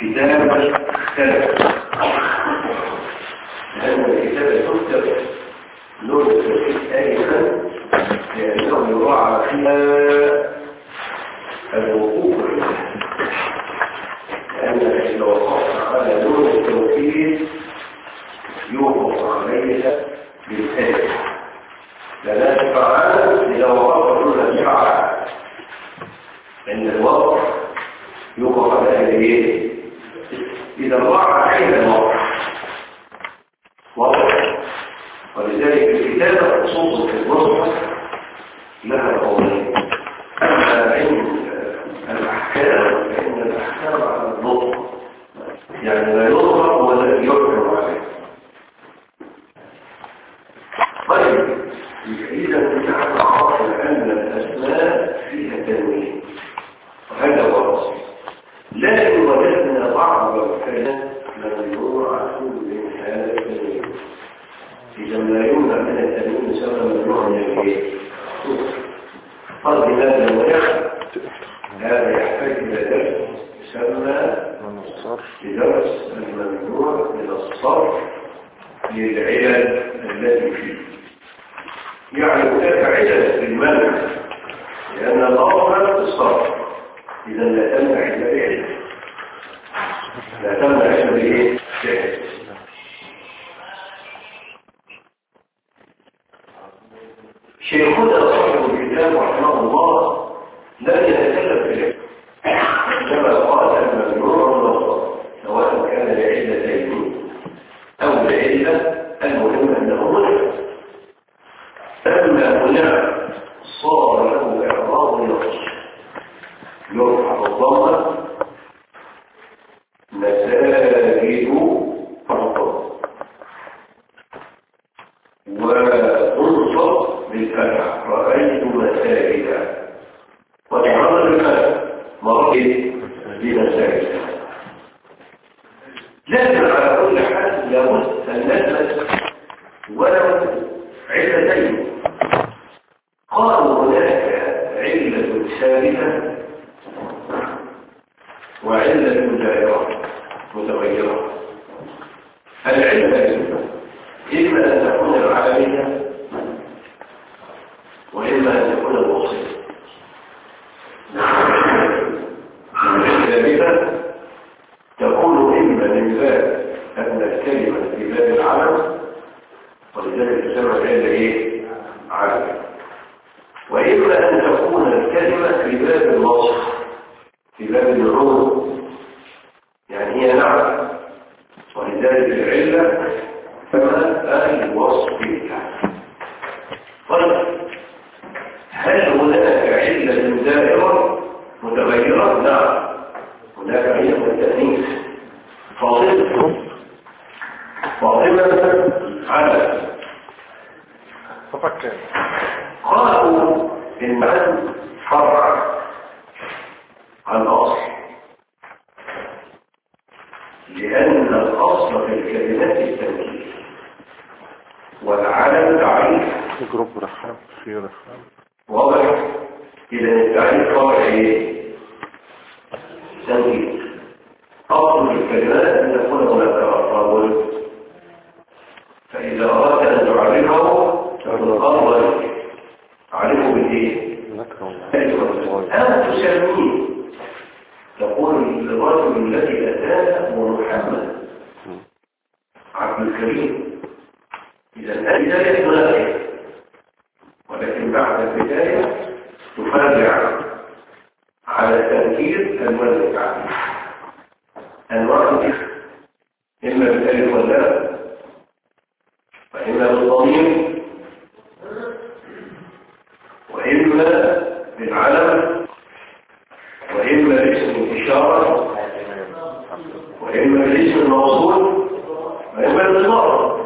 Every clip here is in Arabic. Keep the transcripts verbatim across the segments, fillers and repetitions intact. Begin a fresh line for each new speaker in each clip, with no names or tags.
كتابة اختلف لأن الكتابة تكتب لون التوحيد آلفا لأنه يراعى فيها الوقوف لأن إذا وقفت على لون التوحيد يوقف عليها بالآلف لا تفعل إذا وقفت لون الفعل عند الوقف يوقف على ايه؟ إذا راعى عين الوقف واضح ولذلك الكتابة خصوصا في المصحف لها قولين أما عند الأحكام فإن الأحكام على النطق يعني لا يضرب ولا يحكم عليه. طيب إذا نحن عرفنا أن الأسماء فيها تنوين وهذا هو الأصل لكن وجدنا بعض الكلمات ممنوعة من هذا التنوين. إذا لا يمنع من التنوين يسمى ممنوع من الغير. قال لماذا المنع؟ هذا يحتاج إلى درس يسمى درس الممنوع من الصرف للعلل التي فيه. يعني هناك علل في المنع لأن الأصل في الصرف إذا لا تمنع إلا بعلة لا تمنع إلا بإيه؟ جهل. شيخنا صاحب الكتاب رحمه الله لا يتكلم في العلم كما قال الممنوع من الصرف سواء كان لعلتين أو لعلة المهم أنه منع. أما منع صار له إعراض نقص يرفع الضمة مساجد الضم وانصب بالفتح رأيت مساجد وتعرض بالفتح مرئي بمساجد. لكن على كل حال لابد أن نثبت ولو علتين. قالوا هناك علة ثابتة وعلة دائرة متغيرة. العلة إما أن تكون العالمية وإما أن تكون الوصية. الثابتة تكون إما من باب أن الكلمة في باب العلم ولذلك تسمى العلة إيه؟ عالمية. وإما أن تكون الكلمة في باب الوصف في باب العروض يعني هي نعم ولذلك العلة كما الوصف. طيب هل هناك علة دائرة متغيرة؟ نعم هناك علة التأنيث. فاطمة فاطمة على
تفكر
قالوا إن عن فرع عن أصل لأن الأصل في الكلمات التنكير والعلم تعريف
جروب رحاب في رحاب
واضح. إذا التعريف فرع إيه؟ تنكير. أصل الكلمات أن يكون هناك أقوال فإذا أردت أن تعرفه فالأفضل تعرفه بالإيه؟ أنا تسميه تقول للرجل الذي أتاه هو محمد عبد الكريم. إذا البداية منافية ولكن بعد البداية تفرع على تنكير أنواع التعريف. أنواع التعريف إما بالألف واللام وإما بالضمير وإما بالعلم وإما باسم الإشارة وإما بالاسم الموصول وإما بالضمير.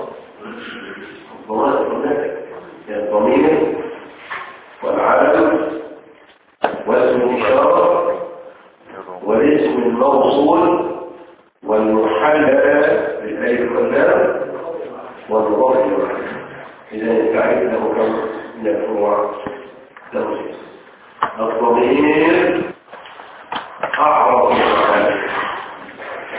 الضمير والعلم واسم الإشارة والاسم الموصول والمحلى بالألف واللام والمضاف إليه. إذا التعريف له كم من الفروع له الضمير أعرض من العلم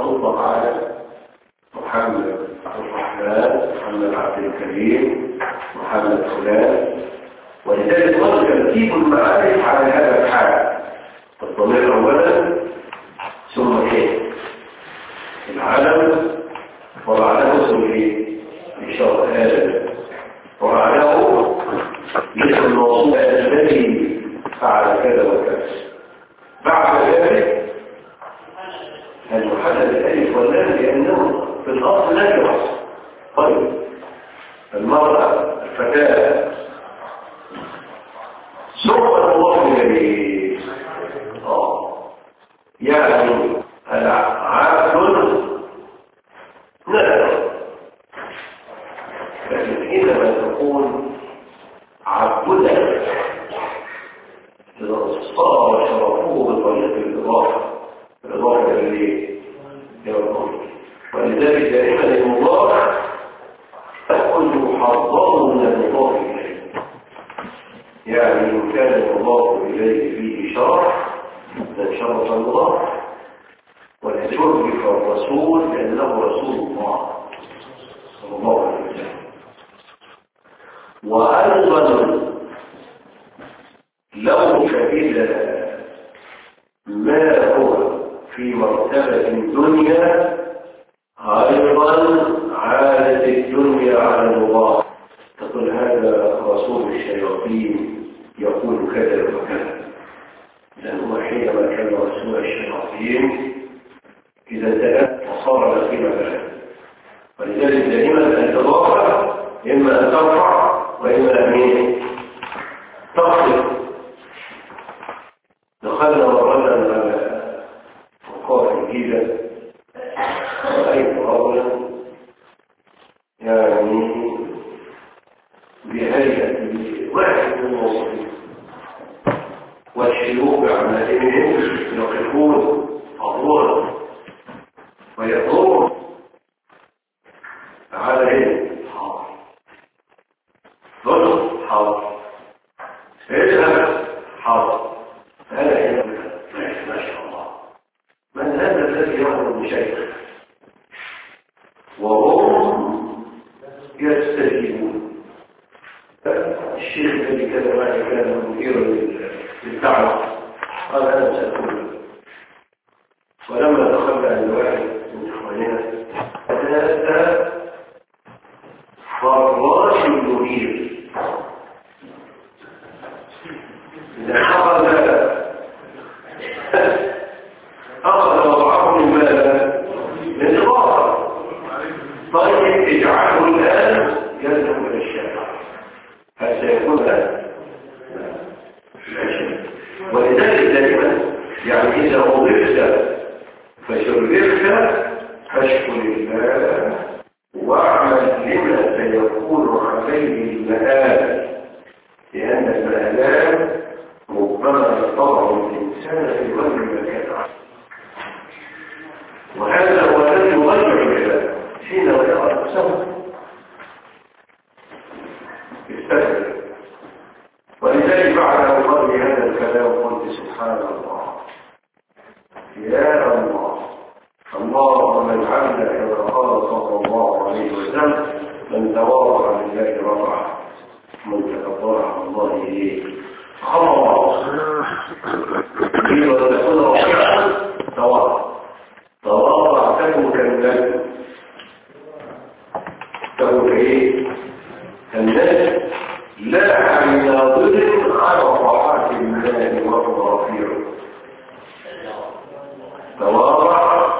تطلق على محمد الرحمن، محمد عبد الكريم، محمد فلان. ولذلك ظل ترتيب المعارف على هذا الحال، الضمير اولا ثم ايه العلم، وبعده اسم ايه اشاره هذا، وبعده اسم الموصول الذي فعل كذا وكذا. بعد ذلك المحدد الالف واللام لانه في الاصل لا يوصل. طيب المراه الفتاه سوف الله اليه اه يعني العبد نذر، لكن حينما تكون عبدا صار شرفه بطريقه الاضافه الاضافه اليه الى الله. ولذلك دائما المضاف تاخذ حظه من المضاف اليه، يعني ان كان المضاف اليه فيه شرف فشرف المضاف، ولشرف الرسول لانه رسول الله صلى الله عليه وسلم. وايضا لو شهد ما هو في مرتبه الدنيا ايضا عادت الدنيا على المضاف، تقول هذا رسول الشياطين يقول كذا وكذا، لأنه حينما كان رسول الشياطين إذا انتهت وصار لا قيمة له. ولذلك دائما الإضافة إما أن ترفع وإما أن تخفض. دخلنا مرة على مقاطع الجيزة رأيت رجلا يعني بهيئة واحد من الموظفين والشيوخ بعمائمهم يقفون أضواء ويقوم على ايه؟ حاضر ضرب حاضر اذهب حاضر. هذا هنا ما شاء الله. من هذا الذي يأمر بشيء وهم يستجيبون؟ الشيخ الذي كان معي كان مديرا للدعوة قال أنا سأكون، ولما دخلنا عند واحد من إخواننا أتى فراش المدير إذا أخذ أخذ وضعه من ماذا؟ من إضافة. طيب اجعله الآن يذهب إلى الشارع، هل سيكون هذا؟ ولذلك دائما يعني إذا وظفت فشرفت فاشكر الله واعمل لما سيكون عليه المآل، لأن المآلات ربما يطبع الإنسان في وجه المكان، وهذا هو الذي يضيع العباد حين يرى نفسه يستهزئ. ولذلك بعد قول هذا الكلام قلت سبحان الله يا الله، اللهم اجعلنا كما قال صلى الله عليه وسلم من تواضع لله رفعه من تكبر على الله اليه خلاص. إذا تكون رفيعا تواضع تواضع تكون كالنجم، تكون ايه كالنجم لا عن ناظر على طاعات الله وهو رفيع. تواضع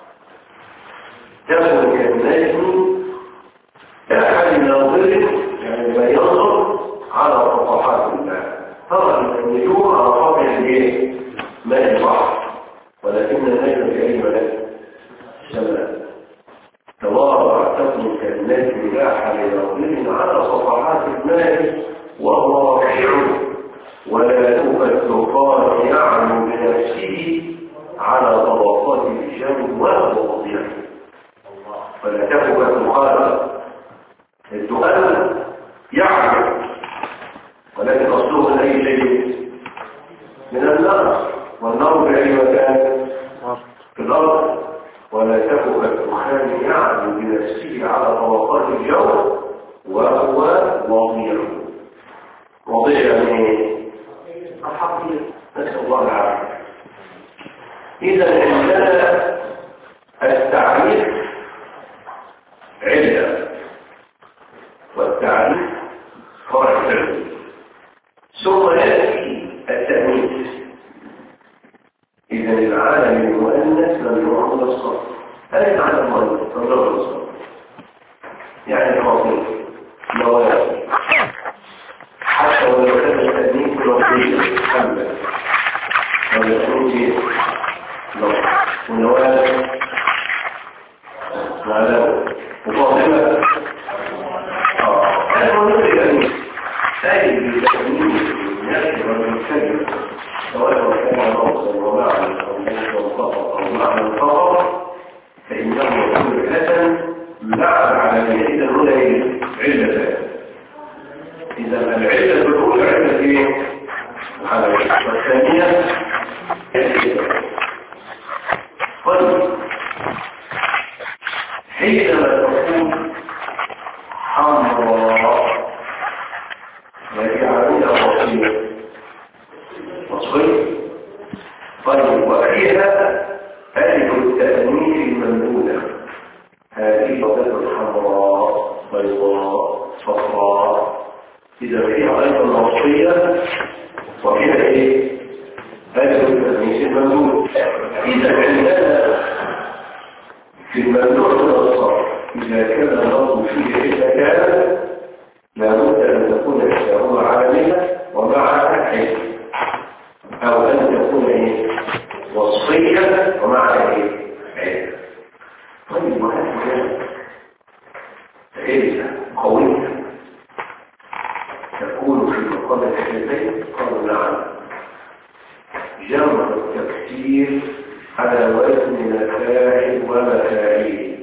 تكون كالنجم لا عن ناظر، يعني لا ينظر على طاعات الله. ترى النجوم على طبع الايه ماء البحر، ولكن النجم في اي مكان السماء. تواضع تكون كالنجم لاح لناظر على صفحات الماء وهو رفيع، ولا توفى الطوفان يعلو بنفسه على طبقات الجو وهو وضيع. فلا تكن الدخان الدخان يعلو، ولكن أصله من أي شيء؟ من النار، والنار في أي مكان؟ في الأرض. ولا والتعريف فرع الترتيب. ثم يأتي التأنيث. إذا العالم المؤنث ممنوع من الصرف. هذا معنى المؤنث ممنوع من الصرف. يعني الفاصل نواه حتى ولو كان التأنيث لفظيا حملا أو يخرج لفظ ونواه معناه وفاصلة هذا هو نفس التأنيث. أي بالتأنيث يأتي والمتكلم سواء كان نصا ومعنى أو نصا فقط أو معنى فقط فإنه يكون حسن مع العالمية. إذا هنا علة. إذا العلة الأولى علة إيه؟ العالمية. والثانية طيب حينما تكون حمراء التي عليها وصية وصية طيب وفيها ألف التأنيث الممنونة. هذه بطاطا الحمراء بيضاء صفراء. إذا فيها أيضا وصية وفيها إيه؟ ألف التأنيث الممنونة. إذا عندنا في الممنوع من الصرف إذا كان اللفظ فيه إذا كان لابد أن تكون إحداهما عالمية ومعها حيث أو أن تكون إيه؟ وصفية ومعها إيه؟ حيث. طيب وهذه علة قوية تكون في مقام الحيثين. قالوا نعم. جمع التكسير على وزن مفاعل ومفاعيل.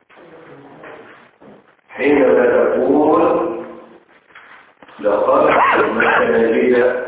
حينما تقول لقد المساجد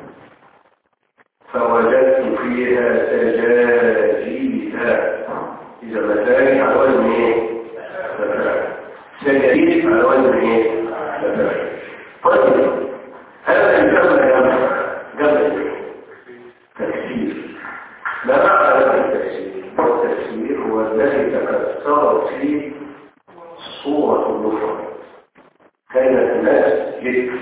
فوجدت فيها سجاجيد. إذا مساجد على وزن ايه؟ مفاعل. سجاجيد على وزن ايه؟ مفاعل. طيب هذا الجمع جمع جمع تكسير. ما معنى هذا التكسير؟ التكسير هو الذي تكسرت فيه صورة المفرد. كانت الناس جد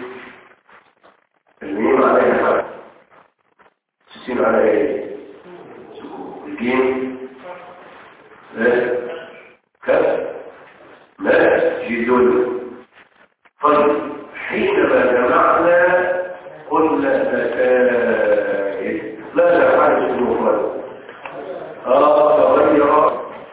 الميم عليها حرف السين عليها ايه؟ الجيم لا كف مسجد. طيب حينما جمعنا قلنا مساجد لا لا حاجة المفرد اه تغير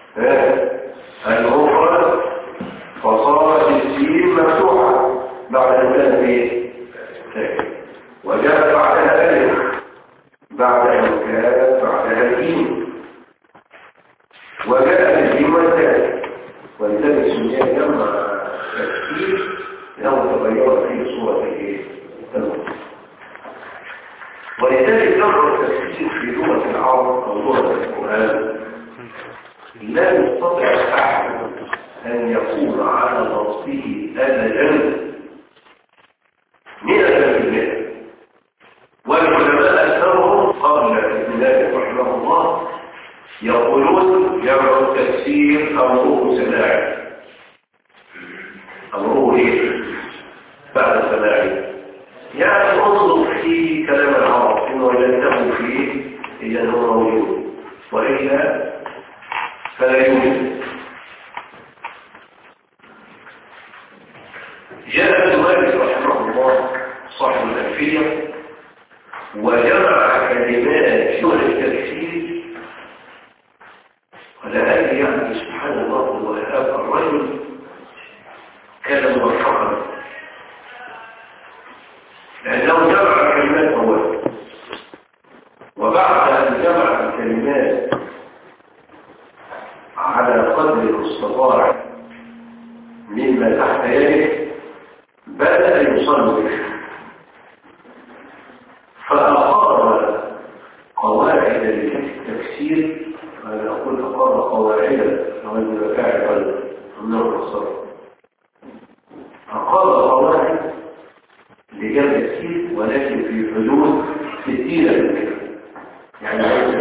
المفرد فصارت السين مفتوحة بعد الثاني ايه؟ وجاء بعدها ألف بعد أن كانت بعدها الجيم وجاء الجيم والثاني ولذلك سمي جمع تكسير لأنه تغير فيه صورة الايه؟ ولذلك جمع التكسير في لغة العرب أو لغة القرآن لا يستطيع أحد أن يكون على نصه أبدا مئة بالمئة. والعلماء أكثرهم قبل ابن مالك رحمه الله يقولون جمع التكسير أمره سماعي. أمره إيه؟ بعد سماعي. يعني انظر في كلام العرب إن وجدته فيه إذا هو موجود وإلا فلا يوجد. جاء ابن مالك رحمه الله صاحب الألفية وجمع كلمات دون التكسير. ولهذا يعني سبحان الله وهذا الرجل كان موفقا لأنه جمع كلمات أولا وبعد أن جمع الكلمات على قدر المستطاع مما تحت يده بدأ يصنف فأقر قواعد التفسير. أنا أقول أقر قواعد وأن المفاعل والنور الصرف أقر قواعد لجمع التفسير ولكن في حدود ستين بالمئة يعني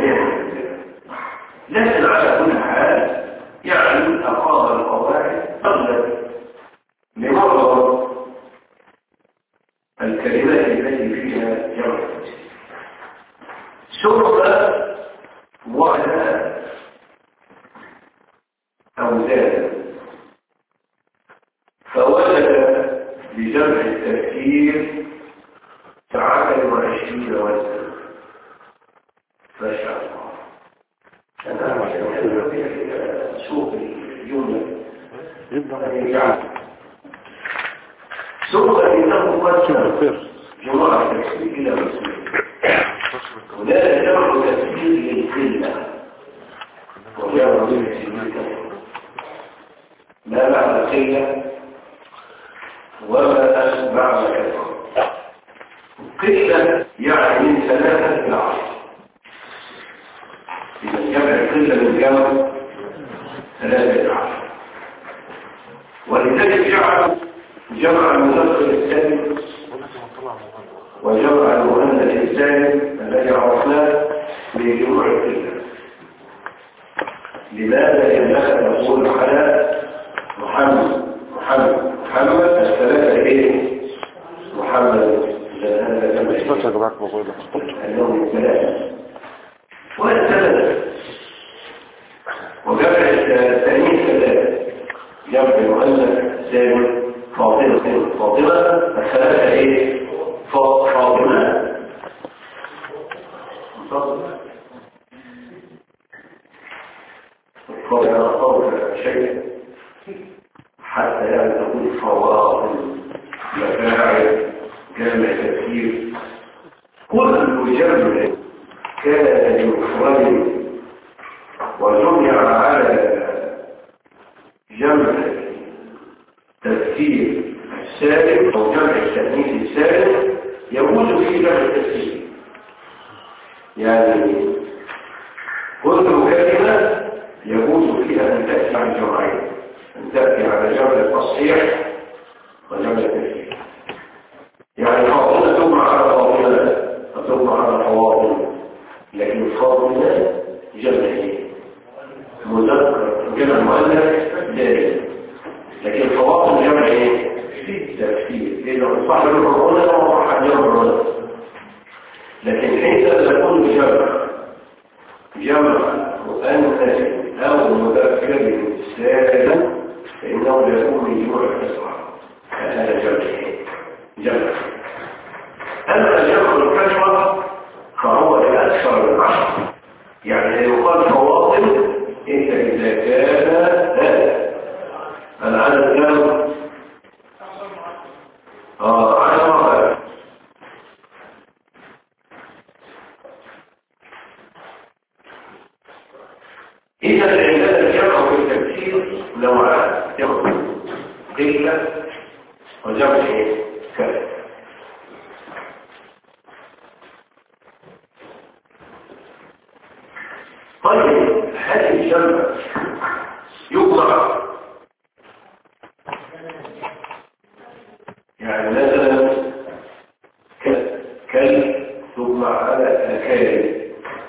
لكن على كل حال يعني أقر القواعد أغلب لمرض الكلمات التي فيها جمع ثم وعد أوزانا فوجد بجمع التفكير سبعة وعشرين وزنا ما شاء الله. أنا أعلم سوق الجملة يجعل ثم إنه قد جمع التفكير إلى مسلم ولا جمع تفكير للقلة وجمع تفكير ما معنى قلة وما معنى كثرة. قلة يعني من ثلاثة إلى عشر. إذا جمع القلة من جمع ثلاثة إلى عشر. ولذلك جعل جمع المذكر السالم وجمع المؤنث السالم الذي عرفناه بجموع القلة. لماذا؟ لأنك تقول على محمد محمد محمد الثلاثة ايه؟ محمد هذا كما يشتغل اليوم الثلاثة والثلاثة وجمع الثانيين ثلاثة جمع المؤنث سالم فاطمة فاطمة الثلاثة ايه؟ فاطمة فاطمة فاطمة شيء حتى يعني تقول فواصل مفاعل جامع تفكير كل جمع كان يفرد وجمع على جمع تفكير السالم او جمع التأنيث السالم يوجد في جمع التفكير. يعني كل كلمة يجوز فيها ان تأتي عن جمعين، أن تأتي على جمع التصحيح وجمع التفكير. يعني فاضلة تجمع على فاضلة وتجمع على فواضل، لكن فاضلة جمع ايه؟ مذكر جمع مؤنث دائم، لكن فواضل جمع ايه؟ تفكير. إذا صح الرؤونة وصح جمع الرؤونة. لكن حيث تكون جمع جمع مؤنث أو مذكر سالم فإنه يكون من جمع الكسرة. هذا جمع جمع. أما جمع الكسرة فهو الأكثر من عشر. يعني يقال فواصل إنت إذا كان هذا العدد كام؟ آه عشرة. إذا عندنا الجمع في التفسير نوعان، جمع قلة وجمع كثرة. طيب هذه الجمع يقرأ يعني مثلا كلب تجمع على أكال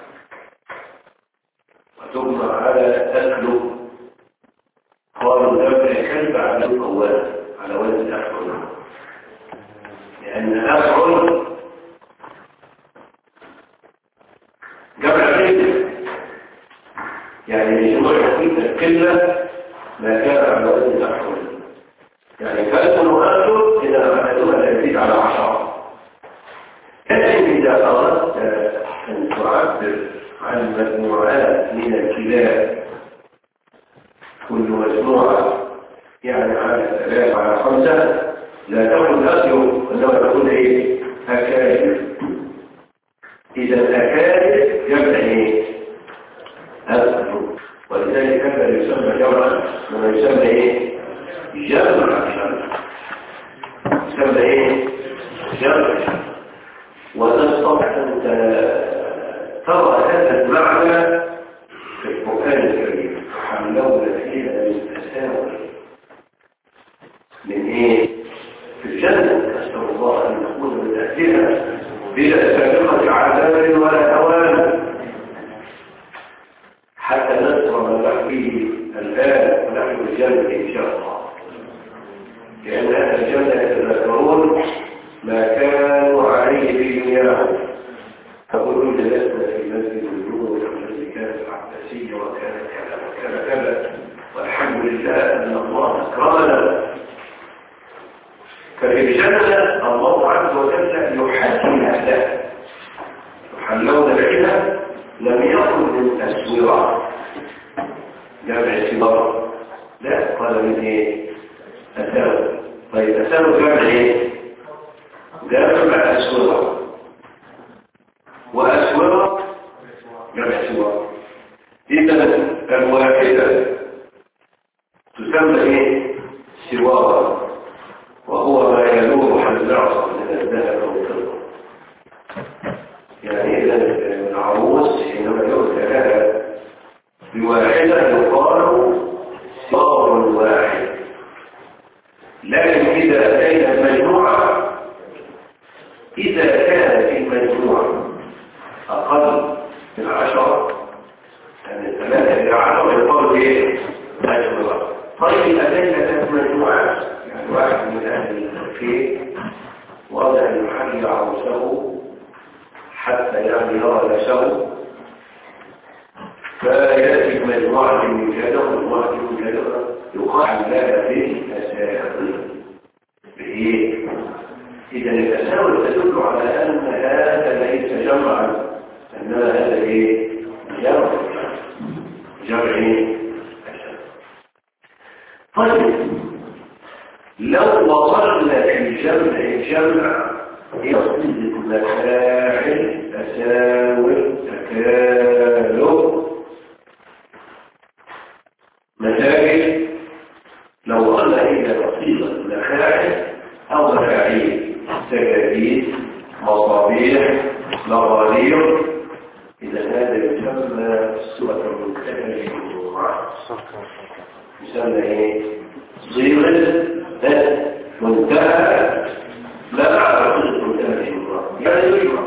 وتجمع على أكله. قالوا جمع كلب على القوام على وزن أفعل، لأن أفعل جمع قلة، يعني جمع القلة ما كان على وزن أفعل. يعني كلب وأكل إذا أخذتها لا يزيد على عشرة. لكن إذا أردت أن تعبر عن مجموعات من الكلاب كل مجموعة يعني على ثلاثة على خمسة لا تكون أسيو أنه تكون إيه؟ أكالب. إذا الأكالب جمع إيه؟ أسيو. ولذلك هذا يسمى جمعا وما يسمى إيه؟ جمع جمع يسمى إيه؟ جمع. وتستطيع أن ترى هذا المعنى في القرآن الكريم. حملونا فيها من تساؤل من ايه؟ في الجنة. أسأل الله أن نكون من أهلها بلا سابقة عذاب ولا هوان حتى نذكر ما نحكيه الآن ونحن الجنة إن شاء الله. لأن أهل الجنة يتذكرون ما كان الجنة الله عز وجل يحلي أهلها يحلون بها لم يكن من أسوار جمع سوار لا قال من ايه أساور طيب أساور جمع ايه جمع أسوار وأسوار جمع سوار إذا الواحدة تسمى ايه سوارا وهو ما يلوح الزعص من الذهب والفضة يعني إذا العروس حينما يؤتى لها بواحدة يقال سوار واحد لكن إذا أتينا المجموعة إذا كانت المجموعة أقل من عشرة يعني ثلاثة إلى عشرة يقال إيه أجمع طيب أتينا المجموعات يعني واحد من أهل الخير وضع المحل عروسه حتى يعني يرى نفسه فيأتي مجموعة من جدر ومجموعة من جدر يقال لها بالأساور بإيه؟ إذا الأساور تدل على أن هذا ليس جمعا أنما هذا إيه؟ جمع جمع طيب لو وصلنا في الجمع الجمع إلى صدق مفاعل أساور تكالب مساجد لو وصلنا إلى صدق مفاعل أو مفاعيل سجاديد مصابيح مغالير إذا هذا يسمى صورة المنتهى يسمى ايه صيغه منتهى لا اعرف صيغه منتهى يعني يجمع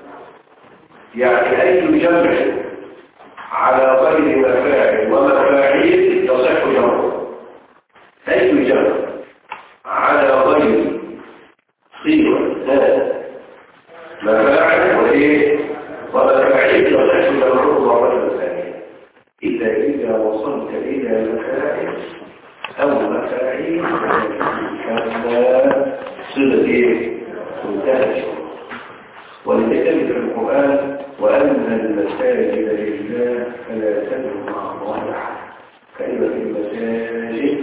يعني اي جمع على غير مفاعل ومفاعيل يصح جمعه اي جمع على غير صيغه مفاعل وايه ومفاعيل يصح جمعه مره ثانيه إذا إذا وصلت إلى مفاعل أو مفاعيل كما صلة منتهى ولذلك في القرآن وأن المساجد لله فلا تدعوا مع الله أحد كلمة المساجد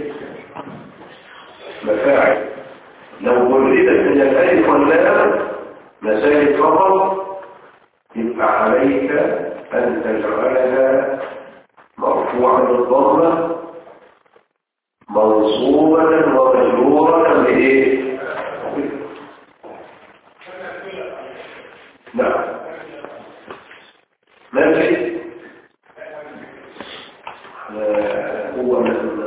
مفاعل لو جردت من الألف واللام مساجد فقط يبقى عليك أن تجعلها مرفوعة بالضمة منصوبة ومجرورة بإيه؟ نعم ماشي هو من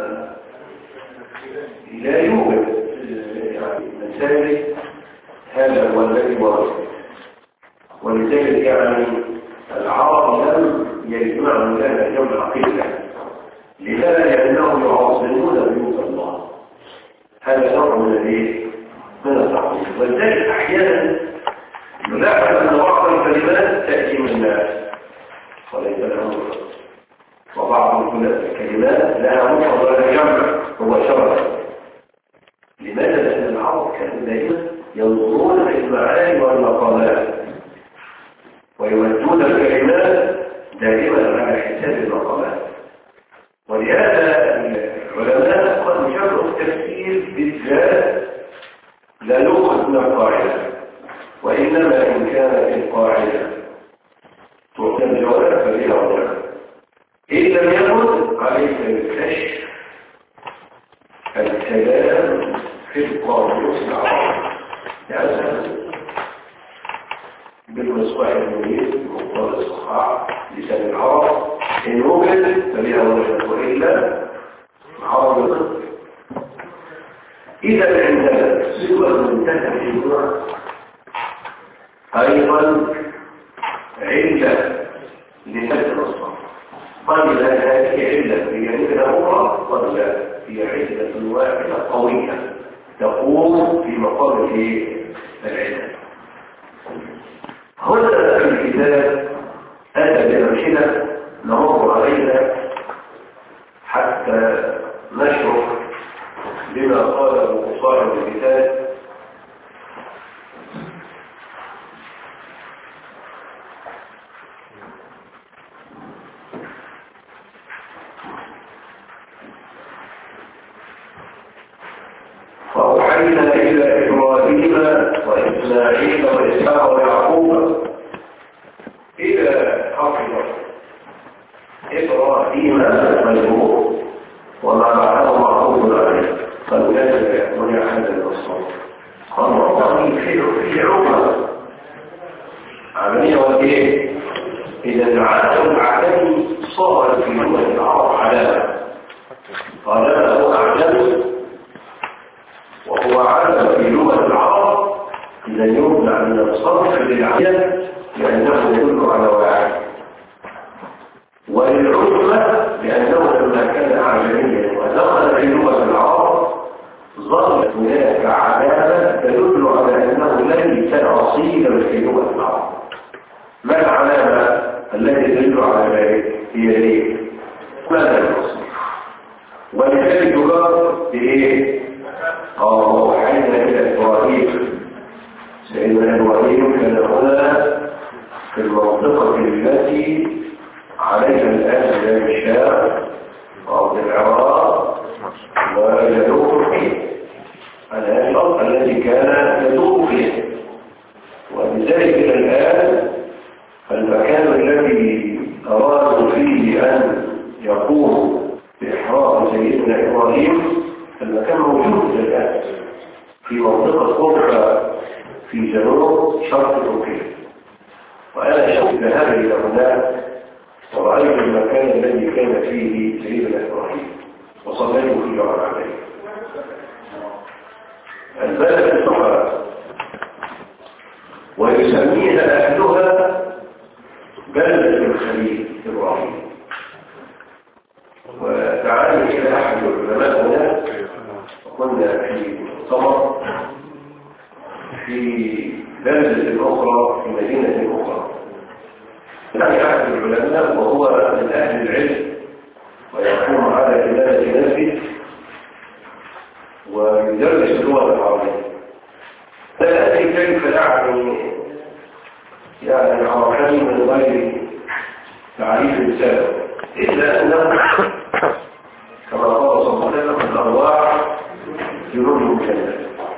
لا يوجد يعني مساجد هذا هو الذي ورد ولذلك يعني العرب لم يجمعوا لنا جمع قلة لماذا؟ لأنهم يعظمون بيوت الله هذا نوع من الايه؟ من التعظيم ولذلك أحيانا نلاحظ أن بعض الكلمات تأتي من الناس وليس لها مفرد وبعض الكلمات لها مفرد ولا جمع هو شرع لماذا؟ لأن العرب كانوا دائما ينظرون في المعاني والمقامات ويودون الكلمات دائما على حساب المقامات ولهذا العلماء قد جمعوا التفسير بالذات لا يؤخذ من القاعدة وإنما إن كانت القاعدة تعطي الجواب فبها وجهه إن لم يكن عليك بالكشف الكلام في القاموس العربي يعني بالمصباح المنير مقدار الصحاح لسان العرب إن وجد فبها وجهه وإلا عرب الضد إذا عندنا سوى منتهى الجموع أيضا علة لهذا الصف قد لا هذه علة هي علة أخرى قد لا هي علة واحدة قوية تقوم في مقام العلة هنا الكتاب أتى بأمثلة نمر عليها حتى نشرح بما قاله صاحب الكتاب وإسماعيل وإسحاق ويعقوب إلى حفظ إبراهيم مجموع وما بعده معروف عليه فلذلك منع هذا الأصل الله في في عمر عملية وإيه إذا العالم العالمي صار في لغة العرب علامة قال له أعلم وهو علم في لغة العرب إذا يمنع من الصرف للعلم لأنه يدل على واحد وللعلمة لأنه لما كان عالميا ودخل في لغة العرب ظلت هناك علامة تدل على أنه ليس أصيلا في لغة العرب. ما العلامة التي تدل على ذلك؟ هي ايه؟ ماذا الأصل؟ ولذلك يقال بإيه؟ قال وحينا إلى إبراهيم سيدنا إبراهيم كان هنا في المنطقة التي عليها الآن بلاد الشام أو العراق وجنوب تركيا الأشرف الذي كان يدور فيه ولذلك إلى الآن المكان الذي أرادوا فيه أن يقوموا بإحرار سيدنا إبراهيم المكان موجود الآن في منطقة أخرى في جنوب شرق تركيا وأنا شفت هذه إلى هناك ورأيت المكان الذي كان فيه سيدنا إبراهيم وصليت فيه على عليه البلد الصحراء ويسميها أهلها بلدة الخليل إبراهيم وتعالوا إلى أحد العلماء هنا وكنا في مؤتمر في بلدة أخرى في مدينة أخرى يعني أحد العلماء وهو من أهل العلم ويقوم على عبادة نفسه ويدرس اللغة العربية لا أدري كيف يعني يعني عرفني من غير تعريف السبب إلا أنه كما قال صلى الله عليه وسلم الأرواح جنود مكلفة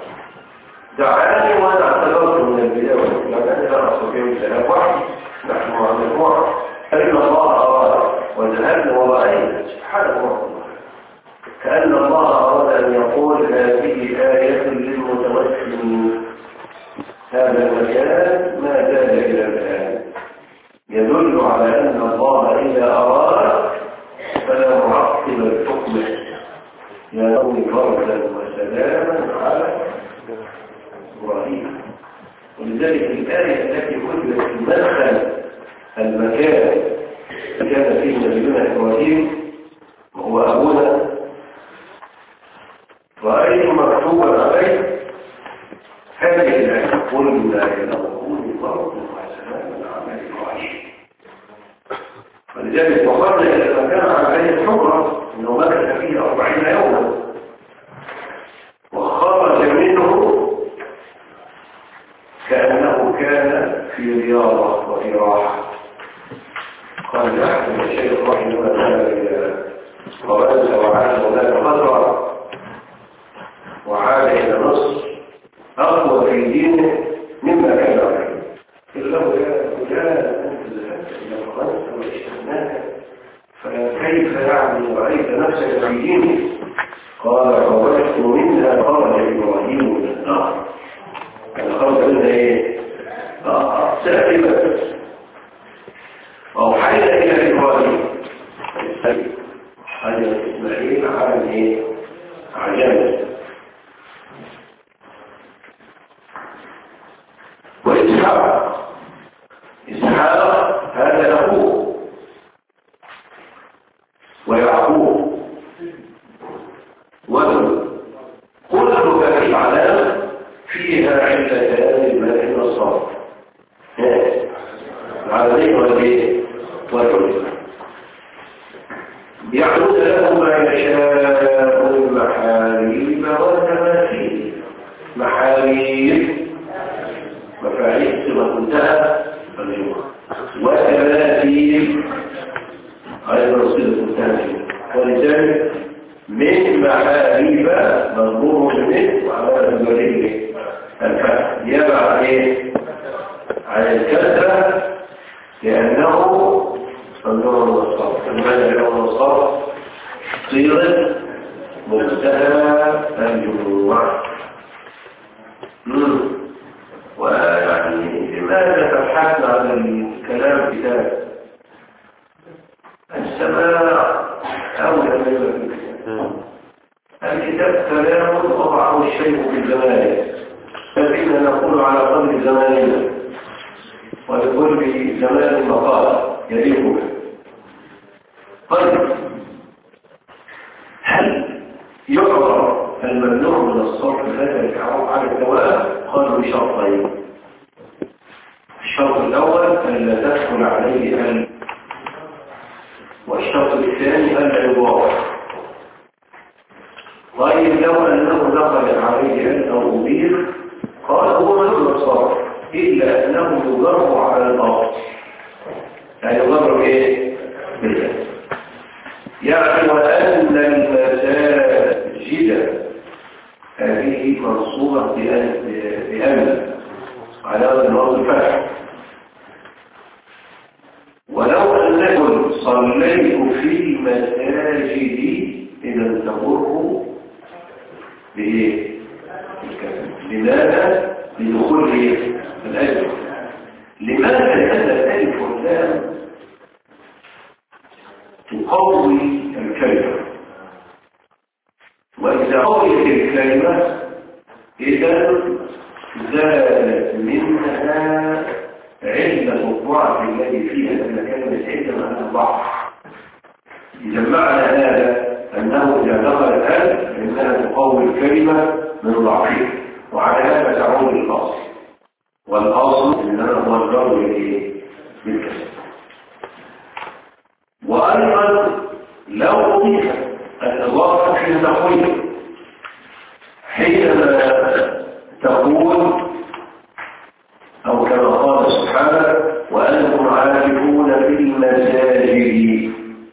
دعاني وأنا اعتذرت من البداية لأنني لا أستطيع الكلام وحدي نحن مع مجموعة فإن الله أراد وذهبنا ورأينا سبحانه وتعالى كأن الله أراد أن يقول هذه آية للمتوسمين هذا المكان ما زال إلى الآن يدل على أن الله إذا أراد فلا معقب الحكم يكون فردا وسلاما على إبراهيم ولذلك الآية التي كتبت في مدخل المكان كان فيه نبينا إبراهيم وهو أبونا رأيت مكتوبا عليه هذه الآية قلنا ينظرون فرض وسلاما على إبراهيم ولذلك وصلنا إلى المكان عليه الحكرة أنه مكث فيه أربعين يوما وخرج منه كأنه كان في رياضة وفي راحة قال أحد الشيخ رحمه الله إلى فرنسا وعاد هناك فترة وعاد إلى مصر أقوى في دينه مما كان عليه قل له يا فلان أنت ذهبت إلى فرنسا واشتغلناك فكيف يعني رأيت نفسك في دينك قال خرجت منها خرج إبراهيم من النار كان خرج منها إيه؟ آه سائبة أوحينا إلى إبراهيم هذا إسماعيل عن إيه؟ عجل وإسحاق إسحاق هذا أخوه ويعقوب وابن كل هذه العلامة فيها علتان الماء والصرف العلمين والبيت والعلم يعود له ما يشاء من محاريب وتماثيل محاريب مفاعيل ثم انتهى وتماثيل أيضا صلة منتهى ولذلك من محاريب مضموم منه وعلى الولي الفتح يبع عن ايه؟ عن الكسرة لأنه النور والصرف المنع له والصرف صيغة منتهى الجموع. ويعني لماذا تبحثنا عن الكلام كتاب السماع أولى من الكتاب؟ الكتاب كلام وضعه الشيء في الزمان، فإننا نقول على قدر زماننا ولكل زمان مقال يليق به. طيب هل يعرف الممنوع من الصرف هذا الإعراب على الدوام؟ قالوا بشرطين. الشرط الأول أن لا تدخل عليه ال، والشرط الثاني العبارة. طيب لو أنه دخل عليه ال أو أبير قال هو من الصرف إلا أنه يضرب على الأصل، يعني يضرب إيه؟ بالله. يعني وأن المساجد هذه منصوبة بأن على النص الفتح. ولو أنكم صليتوا في مساجد إذا تمره بإيه؟ لماذا؟ لدخول الأجر. لماذا؟ لأن الألف واللام تقوي الكلمة، وإذا قويت الكلمة إذا زالت منها علة الضعف الذي فيها، لأن كلمة علة معناها ضعف. إذا معنى هذا أنه إذا دخل الألف فإنها تقوي الكلمة من ضعفها، وعلى هذا تعود الأصل، والأصل إنما هو الجر بالكسر. وأيضا لو أضيف الإضافة في التقويم حينما تقول أو كما قال سبحانه وأنتم عاكفون في المساجد،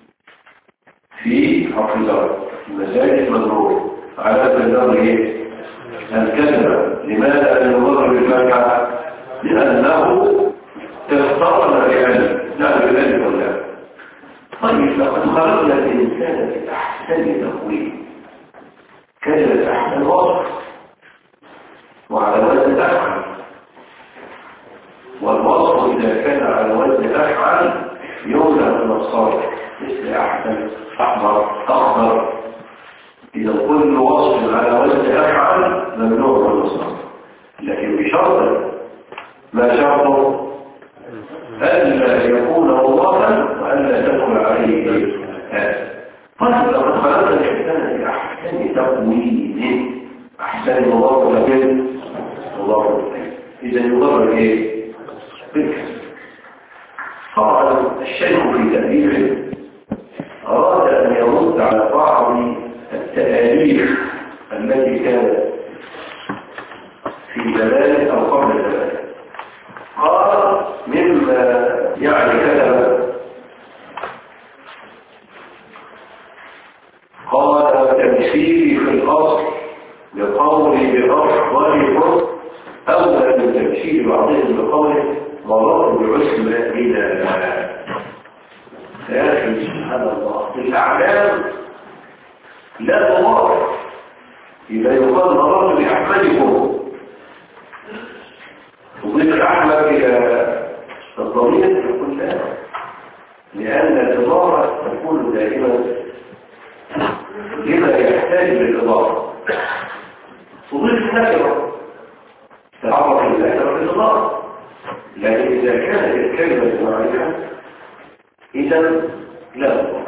في حرف الجر المساجد مضروب على الجر ايه؟ الكلمة. لماذا لم يضرب بالفتحة؟ لأنه اقترن بألف، لا بالألف ولا. طيب لقد خلقنا الإنسان في أحسن تقويم، كلمة أحسن وصف وعلى وزن أفعل، والوصف إذا كان على وزن أفعل يولى من الصالح مثل أحسن، أحمر، أخضر. إذا كل وصف على وزن أفعل ممنوع من الصالح، لكن بشرط ما شرطه ألا يكون مضافا وألا تدخل عليه هذا. طيب لقد خلقنا الإنسان في أحسن تقويم، أحسن مضاف لكن مضاف لكن إذا يضرب إيه؟ بالكسر. طبعا الشيخ في تأليفه أراد أن يرد على بعض التأليف التي كانت في زمان أو قبل زمان. قال مما يعني كذا، قال تمثيلي في الأصل بقولي بأفضل أولى من تمثيل بعضهم بقوله مرات بعسم إلى يا أخي سبحان الله الأعلام لا تضاف. إذا يقال مرات بأحمدكم تضيف الأحمد إلى الضمير يقول لا، لأن الإضافة تكون دائما لما يحتاج للإضافة. تضيف النكرة تعرف النكرة بالإضافة، لكن إذا كانت الكلمة معرفة إذا لا تضاف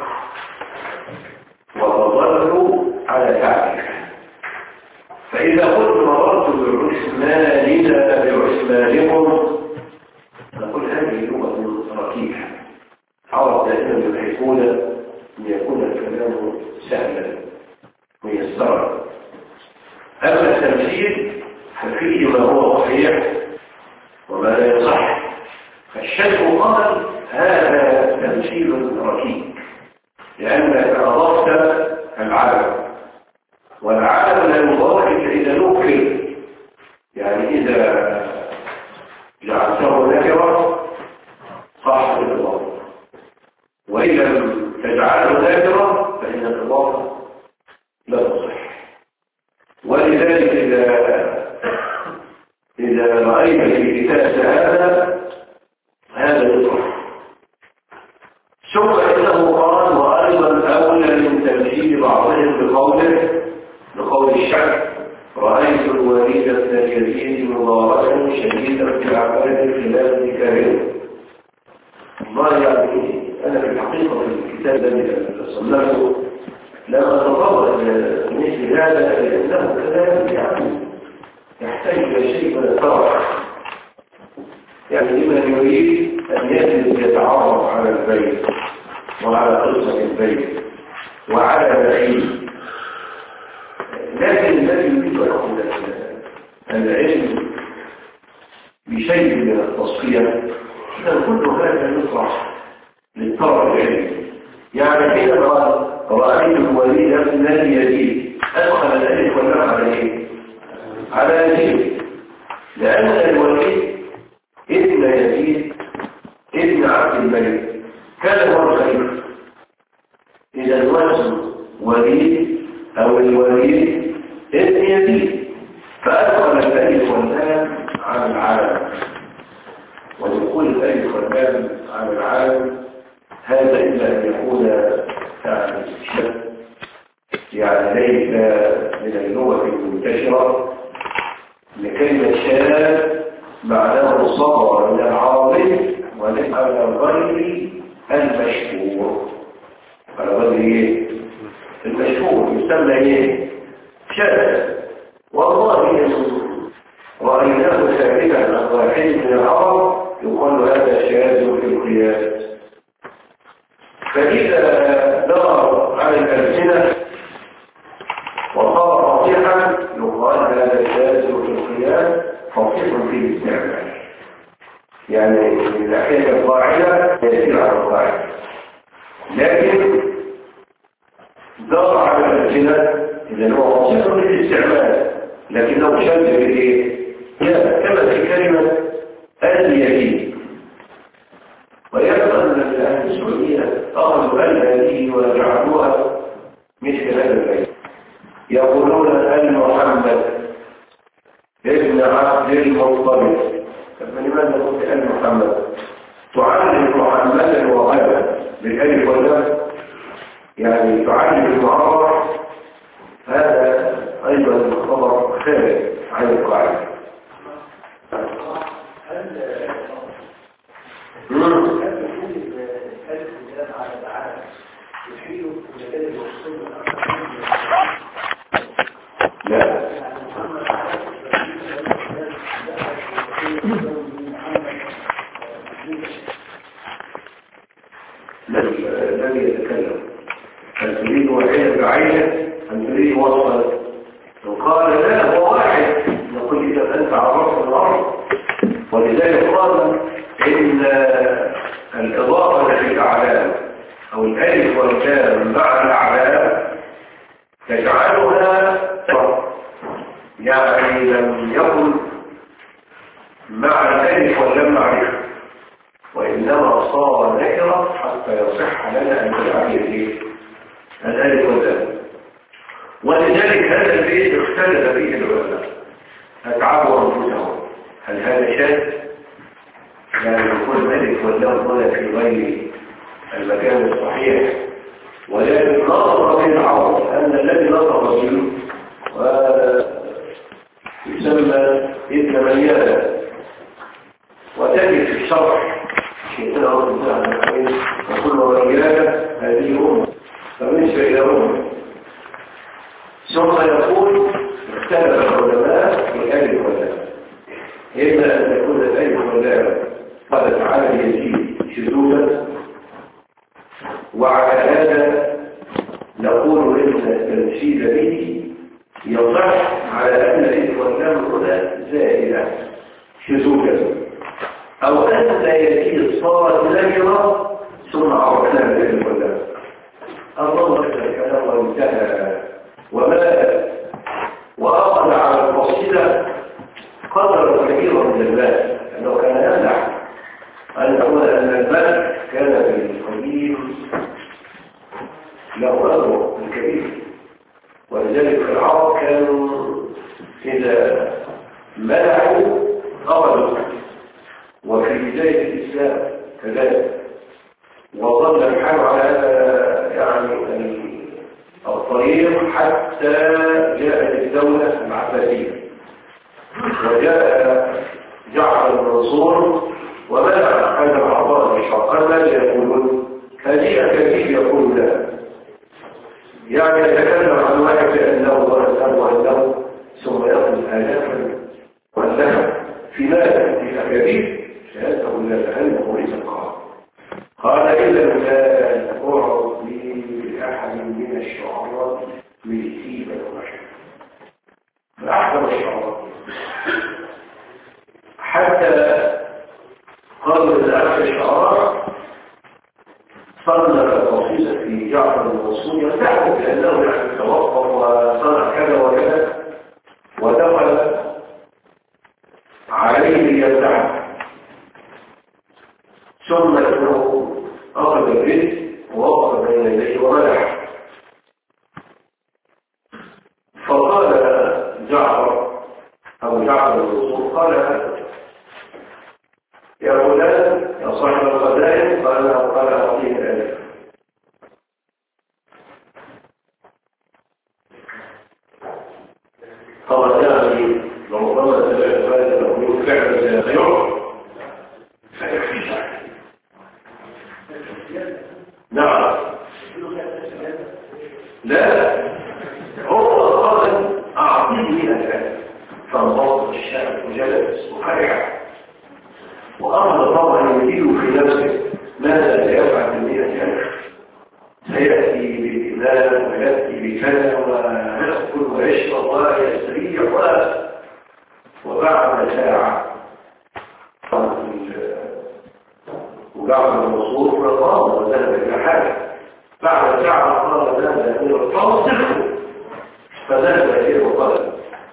وتظل على تعريف. فإذا قلت مررت بعثماننا بعثمانكم نقول هذه لغة ركيكة، عرف دائما يحبون أن يكون الكلام سهلا ميسرا. أما التمثيل ففيه ما هو صحيح وما لا يصح. فالشيخ قال هذا تمثيل ركيك لأنك أضفت العالم، والعالم لا يضاف إلا إذا نكر، يعني إذا نكرة صح الإضافة، وإن لم تجعله نكرة فإن الإضافة لا تصح. ولذلك إذا إذا رأيت في كتاب هذا هذا يطرح. ثم إنه قال وأيضا أولى من تمثيل بعضهم بقوله بقول الشعب رأيت الوليد بن يزيد مباركا شديدا في العباد خلاف ذكره. والله يعني أنا في الحقيقة في الكتاب الذي صنفته لم أتطرق مثل هذا لأنه كلام يعني يحتاج إلى شيء من الطرح، يعني لمن يريد أن يجلس يتعرف على البيت وعلى قصة البيت وعلى نعيم. لكن الذي يريد أن يأخذ العلم بشيء من التصفية إذا كل هذا يطرح للطرف العلمي. يعني حينما رأيت الوليد بن يزيد أدخل الألف واللام على إيه؟ على يزيد، لأن الوليد ابن يزيد ابن عبد الملك كان هو الخليفة. إذا الوزن وليد أو الوليد ابن يزيد، فأدخل الألف واللام على العالم. ودخول الألف واللام على العالم هذا إلا أن يكون يعني شد، يعني ليس من اللغة المنتشرة لكلمة شاذ معناه صدر من العربي وليس على غير المشهور. على غير ايه؟ المشهور يسمى ايه؟ شاذ. والله رأيناه ثابتا عن واحد من العرب يقال هذا شاذ في القياس. فإذا دار على الألسنة وصار فصيحا يقال هذا شاذ في القياس فصيح في الاستعمال، يعني من ناحية القاعدة يسير على القاعدة. لكن دار على الألسنة إذا هو فصيح في الاستعمال لكنه شاذ في الايه؟ كما في كلمة اليتيم. ويبقى أن الأهل السعودية أخذوا هذه وجعلوها مثل هذا البيت، يقولون أن محمد ابن عبد المطلب. فلماذا قلت أن محمد؟ تعلم محمدا وغدا بالألف واللام، يعني تعلم المعرف. هذا أيضا خبر خارج عن القاعدة. لا الذي يتكلم هل تريد واحدا بعينه أم تريد وصفا؟ وقال لا هو واحد، نقول إذا أنت عرفت الأرض. ولذلك قال إن الإضافة في الأعلام أو الألف واللام مع الأعلام تجعلها يعني لم يكن مع الألف واللام معرفة، وإنما صار نكرة حتى يصح لنا أن نجعله الألف واللام. ولذلك هذا البيت اختلف فيه العلماء أتعبوا أنفسهم، هل هذا شاذ؟ يعني يكون الألف واللام هنا في غير المكان الصحيح، ولكن نظر في العرب أن الذي نظر فيه يسمى ابن ميادة. وتجد في الشرح شيئنا رضي الله عنه وكل ميادة هذه أمة فبالنسبة إلى أمة. ثم يقول اختلف العلماء في الألف واللام، إما أن تكون الألف واللام قد تعالى يزيد شذوذا، وعلى هذا نقول إن التنفيذ به يصح على أن الألف واللام هنا زائدة شذوذا، أو أن لا يزيد صارت نكرة ثم عرفنا الألف واللام. أظن هذا الكلام وانتهى وما وأخذ على الفصيلة قدر كبيرا من الناس، أنه كان يمنع حاجه أبدا. وفي بداية الإسلام كذلك، وظل الحال على هذا يعني الطريق حتى جاءت الدولة العباسية وجاء جعفر المنصور ومنع هذا الأعضاء الشرقان. ماذا يقولون؟ هذه أكاذيب يقول لا، يعني يتكلم عن واحد بأنه وأنه وأنه ثم يقول آلافا وأنها في ماذا؟ في أكاذيب شهادته لا تهلم ليس القرآن. قال إذا لا أعرض لأحد من الشعراء ميسيبا ومشهد فأحسن الشعراء حتى قالوا لأحد الشعراء صنف قصيدة في جعفر المنصور يستحق لأنه يعني توقف وصنع كذا وكذا ودخل عليه ليمدحه، ثم انه اخذ الرزق ووقف بين يديه ومدح. فقال جعفر او جعفر المنصور قال يا فلان يا صاحب الخزائن، قال قال اعطيه الالف. طبعا يعني ربما سمعت هذا لو فعلا سيعرف فيحفي. نعم لا هو قال أعطيني الآن، فانضبط الشعب وجلس وحرع وأخذ طبعا يدير في نفسه ماذا سيفعل بالمئة ألف، سيأتي بالإمام ويأتي بكذا ويأكل ويشرب ويستريح. وبعد ساعة وجعفر المنصور رضاه وذهب إلى حاجة. بعد ساعة قال ذهب إلى الفاصل فذهب إليه وقال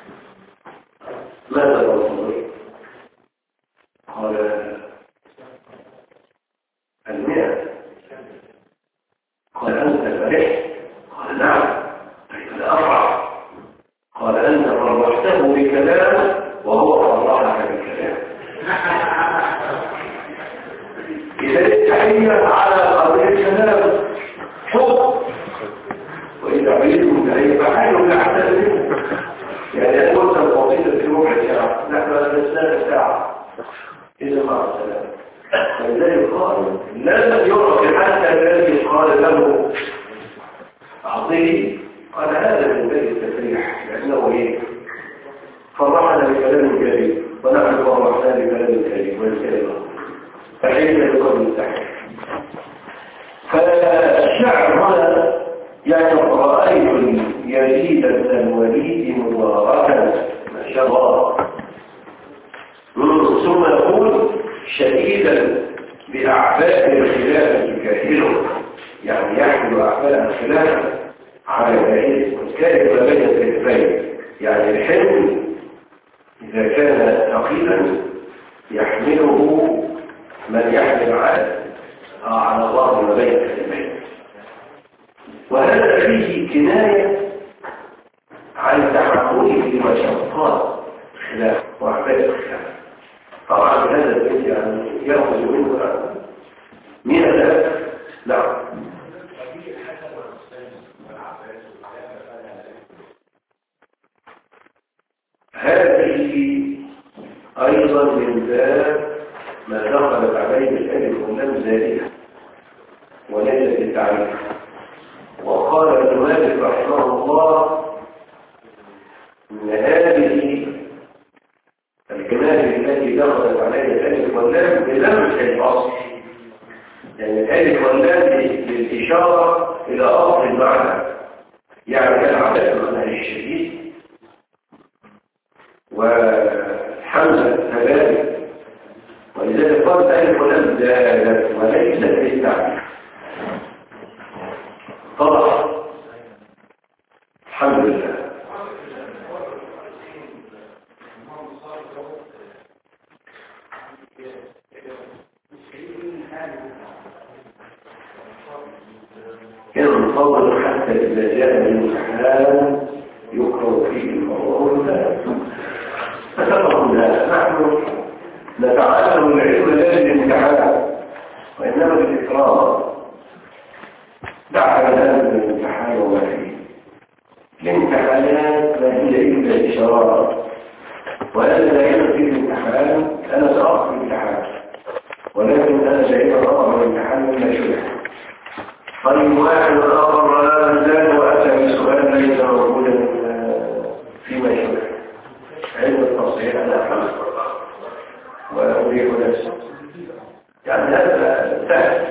ماذا تنظر؟ قال المئة. قال أنت فرحت؟ قال نعم. كيف لا أفرح؟ قال أنت فرحته بكلام وهو فرحك بكلام. إذا التحية على قضية الكلام حب، وإذا عيدوا تحية فحيوا لحتى منه. يعني أقول القضية في ربع ساعة نحن أسلسنا ساعة إذا مع السلام. فلذلك قال لازم يعرف حتى الذي قال له أعطيه، قال هذا من باب التفريح لأنه إيه؟ فرحنا بكلام كريم ونحن فرحنا بكلام كريم والكلمة فكيف يقوم التحريف. فالشعر هنا يعني رأيت يزيد بن الوليد مباركا ما شاء الله، ثم يقول شديدا بأعباء الخلاف كاهله، يعني يحمل أعباء الخلاف على كاهله والكاهل ما بين الكتفين، يعني الحمل إذا كان ثقيلا يحمله من يحمل على على الله ما بين الكتفين. وهذا فيه كناية عن تحمله لمشقات الخلاف وأعباء الخلاف. طبعا هذا البيت يعني يأخذ منه مئة. نعم هذه أيضا من باب ما دخلت عليه الألف واللام زائدة وليست التعريف. وقال ابن مالك رحمه الله إن هذه الكلمات التي دخلت عليها الألف واللام بلمس الأصل، يعني الألف واللام للإشارة إلى أصل المعنى، يعني كالعدد المعنى الشديد وحمزة كذلك. ولذلك قال الألف واللام زادت وليست للتعريف. طبعا الحمد لله. ينتظر حتى إذا جاء الامتحان يقرأ فيه القرآن. فتقول لا، نحن نتعلم العلم لا للامتحان وإنما للإكرام. دعنا الآن من الامتحان وما فيه. الامتحانات ما هي إلا إشارات، وأنا دائما في الامتحان أنا سأقف الامتحان، ولكن أنا دائما أقف الامتحان مما شبه. طيب واحد آخر لا زال وأتى بسؤال ليس موجودا فيما شبه علم التصحيح. أنا أفهم وأريح نفسي، يعني هذا سهل،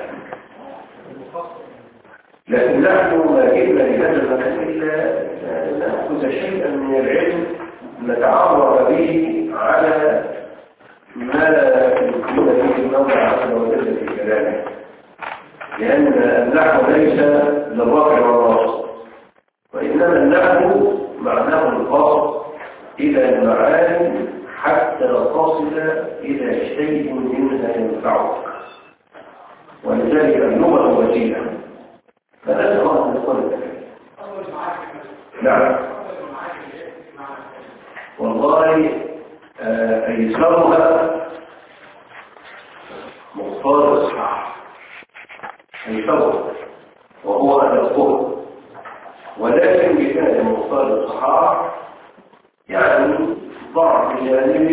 لكن نحن ما جئنا لهذا المكان إلا نأخذ شيئا من العلم نتعرف به على ما يمكن به المولى عز وجل في كلامه، لأن النحو ليس للرفع والنصب، وإنما النحو معناه القصد إلى المعاني حتى تصل إلى شيء منها ينفعك، ولذلك اللغة وسيلة. فلا ترى أن نقول نعم والله أيسرها مختار الصحاح، أيسرها وهو أدقه، ولكن بكان مختار الصحاح يعني ضعف جانب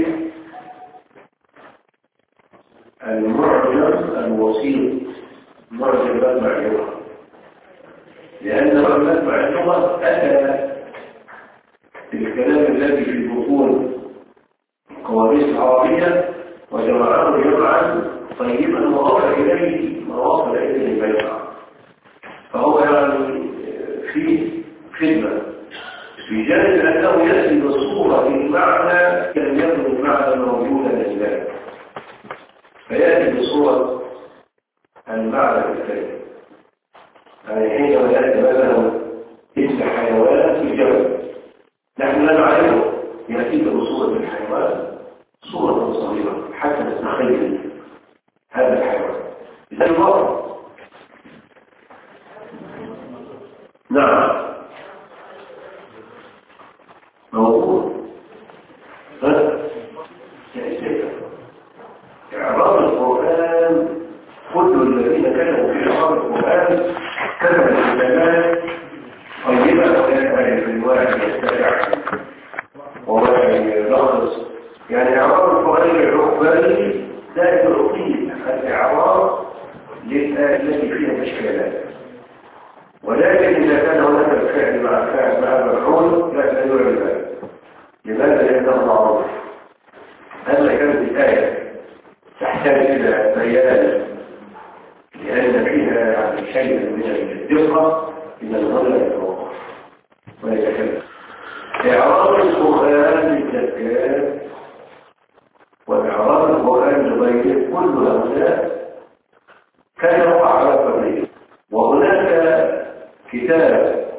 المعجم الوسيط، معجم مجمع اللغة، لأن مجمع اللغة أتى الكلام الذي في بطون القواميس العربية وجمعه جمعا طيبا وضاف إليه ما وصل إليه المجمع، فهو يعني فيه خدمة بجانب أنه يأتي بصورة المعنى كان يكن المعنى موجودا لله، فيأتي بصورة المعنى الكلمة. يعني حينما يأتي مثلا اسم حيوان في الجبل نحن لا نعرفه، يأتي بصورة الحيوان صورة صغيرة حتى نتخيل هذا الحيوان. إذا المرض نعم موجود. إعراب القرآن كل الذين كتبوا في إعراب القرآن كتب الكلمات طيبة ويأتي في الواحد يستطيع وواحد يلخص. يعني إعراب القرآن العقبالي لا يعطيه الإعراب للآيات التي فيها إشكالات، ولكن إذا كان هناك الفعل مع الفعل مع المفعول لا لا يعرف ذلك. لماذا؟ لأنه معروف. أما كانت الآية تحتاج إلى بيان لأن فيها يعني شيء من الدقة إلى الغنى يتوقف ويتكلم. إعراب القرآن للزكاة وإعراب القرآن لغيره كل هؤلاء كان وقع على قبله. وهناك كتاب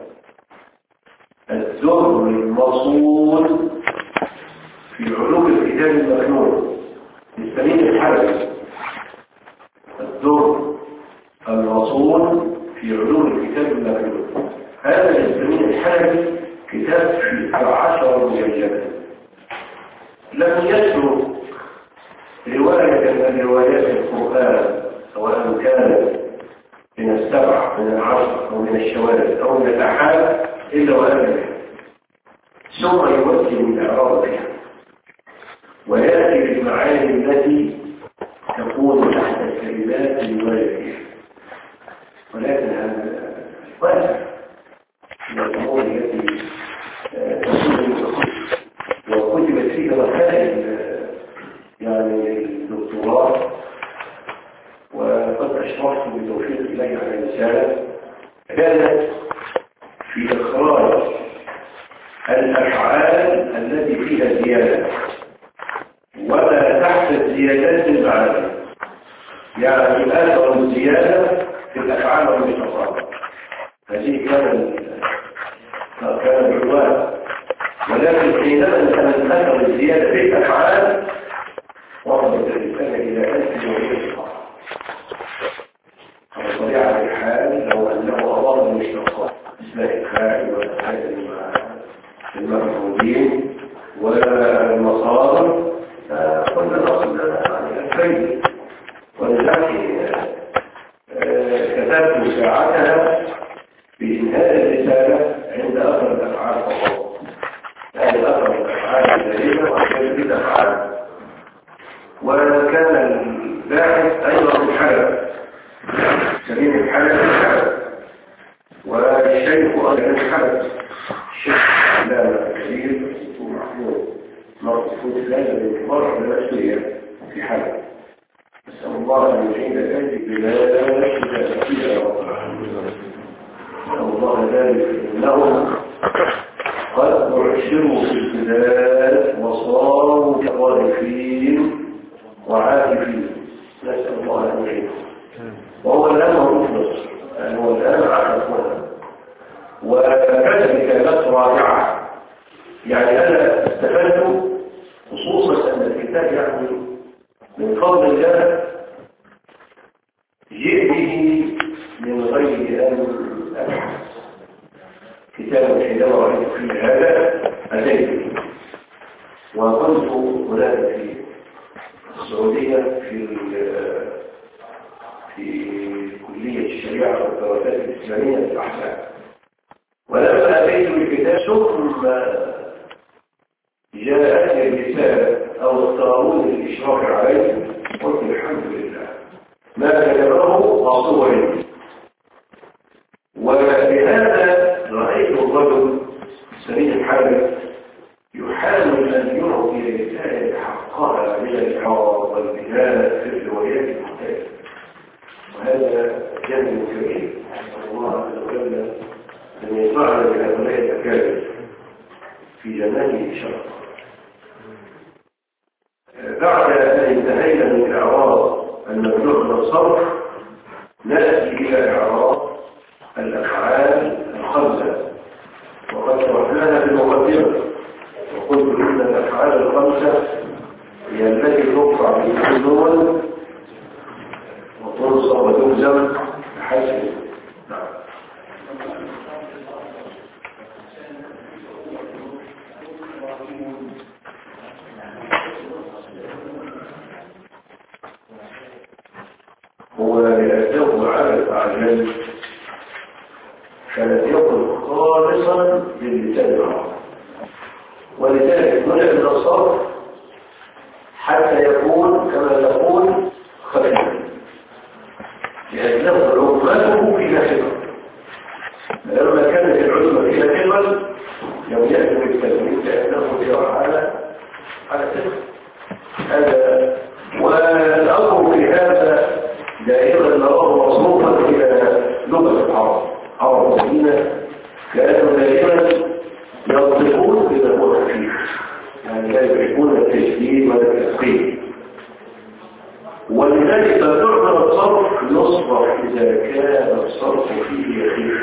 الزهر المصون في علوم الكتاب المكنون للسمين الحربي. الزهر المصون في علوم الكتاب المكنون هذا للسمين الحربي كتاب في عشر مجلدات، لم يترك رواية من روايات القرآن سواء كانت من السبع من العشر أو من الشواذ أو من الأحاد إلا وأبدا، ثم يوجه الإعراب فيها ويأتي في المعاني التي تكون تحت الكلمات الرواية فيها. ولكن هذا واسع من الأمور التي تكون وكتبت فيها رسائل يعني الدكتوراه، وقد أشرفت بتوفيق إلي على رسالة كانت في إخراج الأفعال التي فيها زيادة وما تحت الزيادات المعاني، يعني الآثر الزيادة في الأفعال والمشتقات. هذه كان كان العنوان، ولكن حينما كان أثر الزيادة في الأفعال وصلت الرسالة إلى ألف ومئة صفحة. وطبيعة الحال لو أنه أضر المشتقات مثل الفاعل والفاعل المفعولين والمصادر فايدة. ولذلك كتبت ساعتها بإنهاء الرسالة عند أثر الأفعال فقط، يعني أثر الأفعال الدائمة وكذلك الأفعال. وكان الباحث أيضا من حلب، سليم الحلب من حلب، والشيخ أيضا من حلب، الشيخ لا كبير ومحمود مرفوض ثلاثة من كبار علماء سوريا في حلب. نسأل الله أن يعين ذلك بلا شدة فيها نسأل الله ذلك إنهم قد أعشروا في البلاد وصاروا كوارثين وعاكفين. نسأل الله أن يعينه. وهو الآن موجود في مصر، يعني هو الآن عاكفنا. وكذلك كانت رائعة، يعني أنا استفدت خصوصا أن الكتاب يعني من فضل الله جئ به من غير أن أبحث. كتاب حينما رأيت فيه هذا أتيت به، وكنت هناك في السعودية في في كلية الشريعة والدراسات الإسلامية في الأحسان. ولما أتيت بالكتاب ثم جاءتني الرسالة أو اضطروني للإشراف عليه، قلت الحمد لله ما كتبه مصور. ولهذا رأيت الرجل سميع الحاجة يحاول أن يعطي رسالة حقها من الإعراب والبناء في الروايات المختلفة، وهذا جانب كبير. أسأل الله عز وجل أن يجمعنا بهؤلاء الأكابر في جناته إن شاء الله. بعد أن انتهينا من إعراب الممنوع من الصرف، نأتي إلى إعراب الأفعال الخمسة، وقد شرحناها في المقدمة وقلت إن الأفعال الخمسة هي التي ترفع بالنون وتنصب وتلزم بحسب. نعم. هو لأنه على الأعجاز فلم يكن خالصا للسان العربي، ولذلك منع من الصرف حتى يكون كما يقول خفيفا، لأنه عظمته في نفسه. لما كانت العظمة في نفسه لو يأتي بالتلميذ لأنه يرى على على سفر هذا. والأمر في هذا دائما نراه مصروفا إلى لغة العرب. عرب المدينة كانوا دائما يطلقون إذا هو خفيف، يعني لا يحبون التشديد ولا التثقيل. ولذلك تعتبر الصرف يصرف إذا كان الصرف فيه يخيف.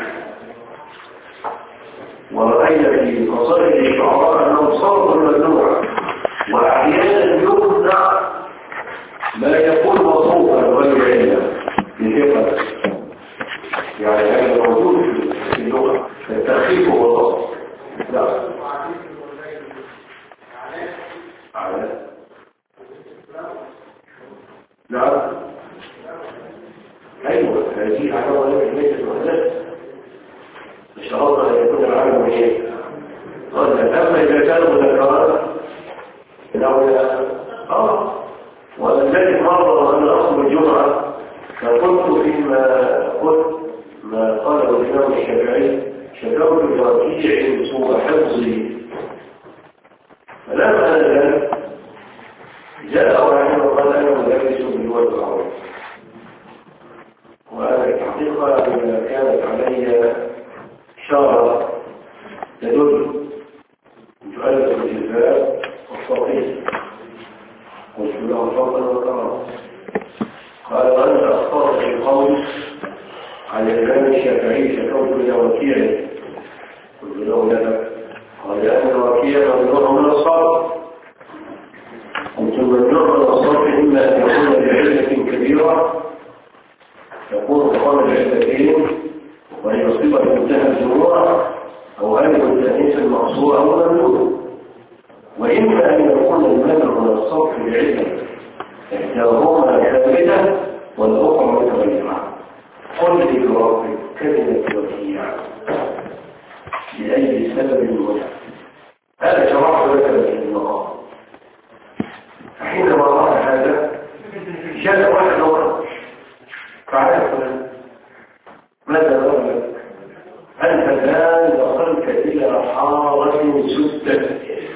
ورأينا في قصائد الشعراء أنه صرف ممنوع، وأحيانا يمنع ما يكون مصروفا غير علم لثقة، يعني هذا موجود في اللغة التخفيف والصرف. لا على نعم ايوه هذه على ولا ليست وحدات اشترطنا ان يكون العالم ايه قال اما اذا كانوا مذكرات لولا اه ولذلك مره وانا اصل الجمعه فقلت فيما قلت ما قاله الامام الشافعي شكوت لركيع سوء حفظي، فلما نزل جاء واحد وقال انا مدرس بالوجه العربي، وانا الحقيقه كانت علي شاره تدل تؤلف الجزاء والصحيح، قلت له فضلا وكرما. قال وانت اخطات في القول على الامام الشافعي شكوت الى وكيعه، قلت له لا. قال لان الوكيع ممنوع من الصرف. قلت ممنوع من الصرف اما ان يكون بعلة كبيره تكون مقام العلتين وهي صفه منتهى الجموع، او الف التانيث المقصوره او ممنوع، واما ان يكون المنع من الصرف بعلة إحداهما ثابتة والأخرى متغيرة. قل لربك كلمة وكيع لأي سبب وجه. هذا شرح لك في المقام. فحينما رأى هذا جاء واحد وقت فعلى فلان ماذا قال لك؟ أنت الآن دخلت إلى حارة سدة.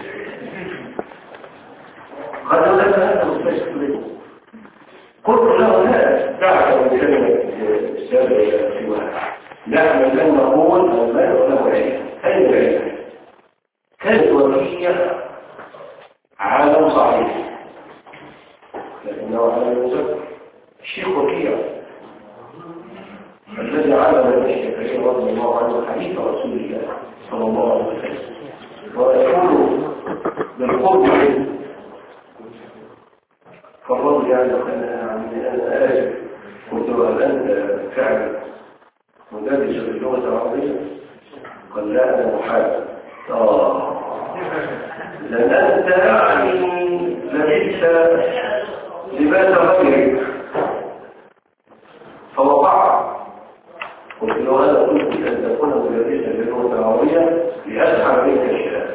قال لك هذا مستشفى. قلت له لا دعك من كلمة السابق سواها. نحن لن نقول المال وله علم. أين العلم؟ كانت وفية عالم صحيح لكنه عالم مزكر. الشيخ وكيع الذي علم الشافعي رضي الله عنه حديث رسول الله صلى الله عليه وسلم ويقول بالقرب منه. فالرجل يعني أنا أنا آسف قلت له هل أنت فعلا مدرس باللغة العربية؟ قال لا أنا محاسب. آه لأن أنت يعني لبست لباس غيرك فوقع. قلت له أنا قلت أن تكون مدرسا باللغة العربية لأسحب منك الشهادة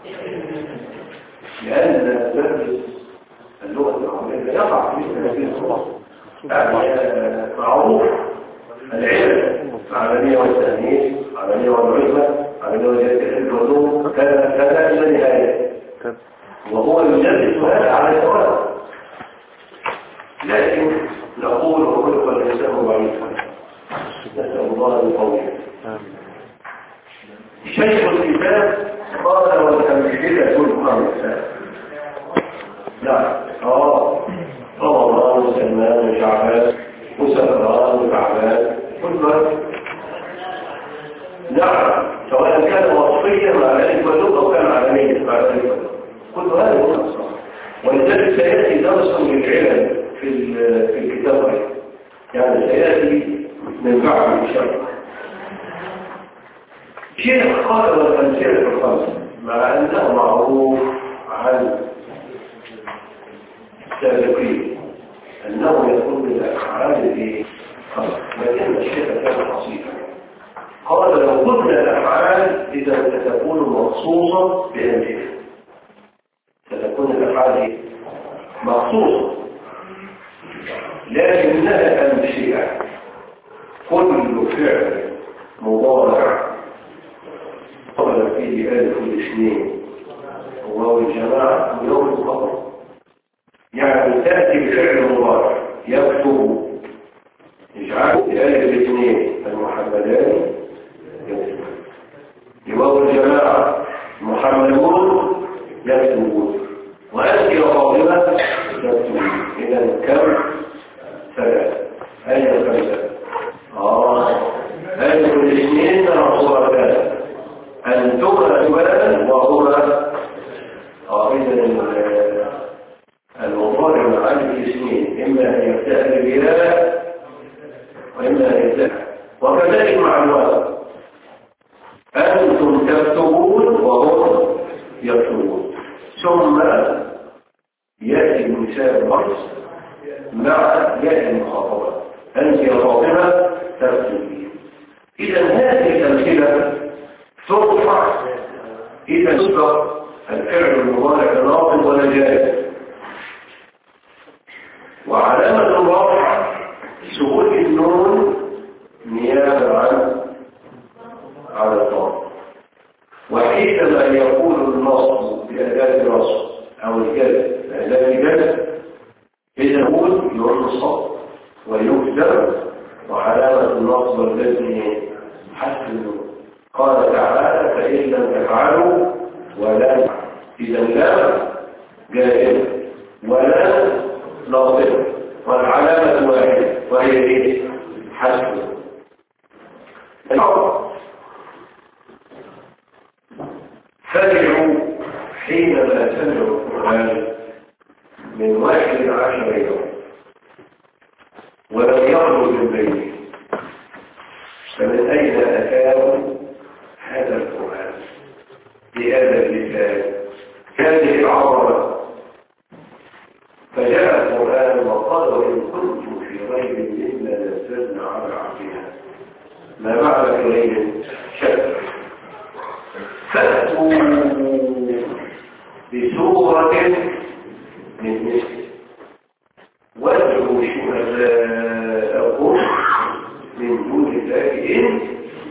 لأن مدرس اللغة العربية يقع في مثل يعني معروف العلم العملية والتأنيث العملية والعلمة العملية والجهة العلوم كان كان إلى نهاية وهو يجلس هذا على سواء. لكن نقول وخلق الإنسان ضعيفا نسأل الله القوية. شيخ الكتاب قال والأمثلة الخمسة. نعم اه رمضان وسلمان وشعبان وسفران وشعبان كل نعم سواء كان وصفيا مع ذلك واللغة أو كان عالميا مع ذلك كل هذا هو الصح. ولذلك سيأتي درس للعلم في في الكتاب يعني سيأتي من بعد إن شاء الله. شيخ قال والأمثلة الخمسة مع أنه معروف عن السابقين أنه يكون بالأفعال في خمسة لكن الشيخ كان بسيطا. قال لو قلنا الأفعال إذا ستكون مخصوصة بأمثلة ستكون الأفعال مخصوصة لكنها أمثلة. كل فعل مضارع قبل فيه ألف الاثنين وهو الجماعة ويوم الخبر يعني تأتي بفعل مضارع يكتب يجعل بألف الاثنين المحمدان يواو الجماعة محمدون يكتبون وأنت يا فاطمة يكتبون. إذا كم؟ ثلاثة. أين خمسة؟ آه ألف الاثنين مقصورتان أنتما جبلا وهما آه إذا المضارع مع ألف الاثنين إما أن يبتدأ بلا وإما أن يبتدأ. وكذلك مع الواو أنتم تكتبون وهم يكتبون. ثم يأتي المثال مرس مع يأتي المخاطبة أنت يا فاطمة تكتبين. إذا هذه الأمثلة ترفع إذا سبق الفعل المضارع ناقص ولا جائز. وعلامة الرفع سهول النون نيابة عن على الضاد. وحينما يكون النصب بأداة نصب أو الجزم بأداة جزم إذا يقول ينصب ويكتب وعلامة النصب الذي حسب النون. قال تعالى فإن لم تفعلوا ولا إذا لا جائز ولا ناصب والعلامة واحدة وهي ايه؟ حسب فرعوا حينما سمعوا القرآن من واحد عشر يوم ولم يخرج من بينه فمن أين أتاهم هذا القرآن بهذا اللسان هذه العربة فجاء القرآن وقال وإن كنتم في ريب مما نزلنا على عبدنا ما معنى في ريب شك فأتوا بسورة من مثل وادعوا شهداءكم من دون الله إن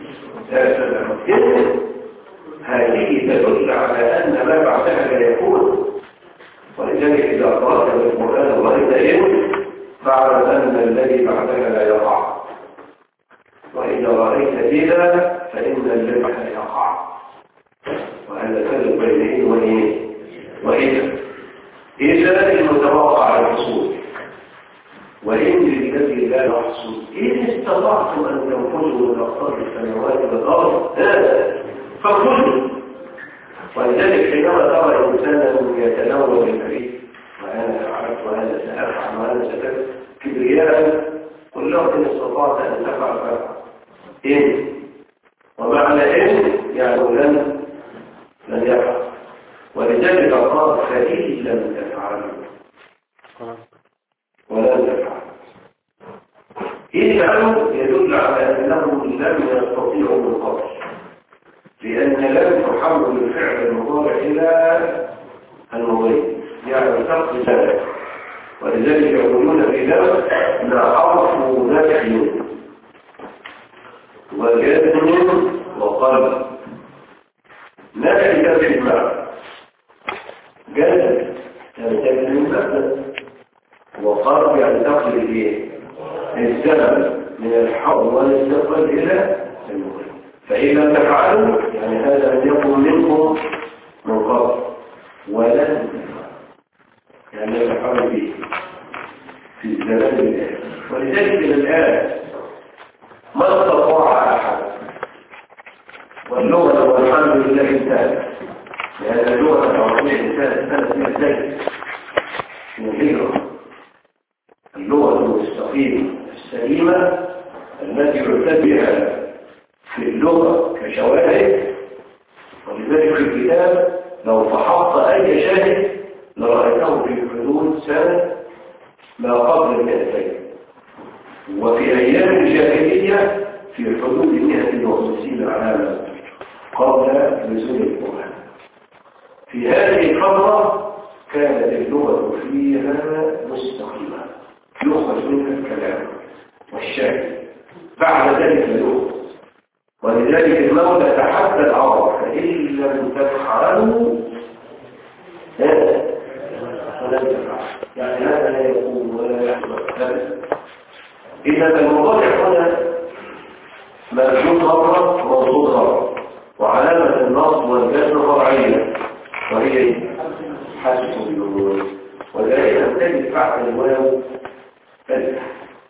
تأتوا هذه تدل على أن ما بعدها لا يكون ولذلك إذا قرأت القرآن ورأيت إن فاعلم أن الذي بعدها لا يقع وإذا رأيت إذا فإن الذي يقع وهذا فرق بين إن وإن وإذا إذا المتوقع الحصول وإن للذي لا يحصل إن استطعتم أن تنفذوا من أقطار السماوات والأرض فانفذوا ولذلك حينما ترى إنسانا يتناول بالحديث وأنا فعلت وأنا سأفعل وأنا سأفعل كبرياء قل له إن استطعت أن تفعل فعل إن ومعنى إن يعني لن لن يفعل ولذلك قال فإن لم تفعلوا ولن تفعل إن فعلوا يدل على أنهم لم يستطيعوا من قبل لأن لم تحول الفعل المضارع إلى المضي يعني تقضي ذلك ولذلك يقولون في ذلك ما حرف نفي وجزم وقلب نفي تفي المعنى جزم يعني تجزم مثلا وقلب يعني تقضي الايه الزمن من الحول والاستقبال إلى المضي فإذا تفعلوا يعني هذا أن يكون منكم من قبل ولن يعني يفعلوا به في الزمان الآن ولذلك الآن ما استطاع أحد واللغة والحمد لله انتهت لأن اللغة العربية انتهت سنة سنتين من الهجرة اللغة المستقيمة السليمة التي يعتد بها في اللغة كشواهد ولذلك في الكتاب لو فحصت أي شاهد لرأيته في حدود سنة ما قبل المئتين وفي أيام الجاهلية في حدود مئة وخمسين عاما قبل نزول القرآن في هذه الفترة كانت اللغة فيها مستقيمة يخرج منها الكلام والشاهد بعد ذلك اللغة ولذلك المولى تحدى العرب فإن لم تفعلوا فلن تفعلوا يعني هذا لا يكون ولا يحصل إذا المضارع هنا مرجوع مرة موصول مرة وعلامة النصب والجزم فرعية وهي حسب النور وذلك تجد بعد الواو ألف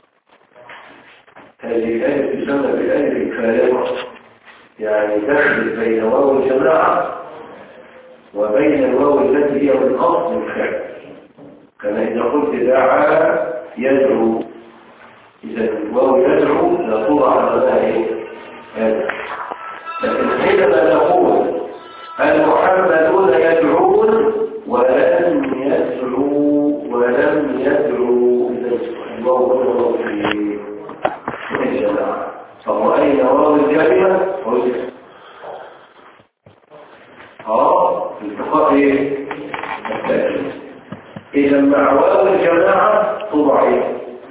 هذه الآية تسمى بالآية الفارقة يعني تخلط بين واو الجماعة وبين الواو التي هي من أصل الفعل كما إذا قلت دعا يدعو إذا الواو يدعو لا توضع على معنى هذا لكن حينما نقول المحمدون يدعون ولم يدعوا ولم يدعوا إذا الواو في الجماعة فرأينا واو الكلمة وجد اه التقاء ايه التأكيد إذا مع واو الجماعة تضع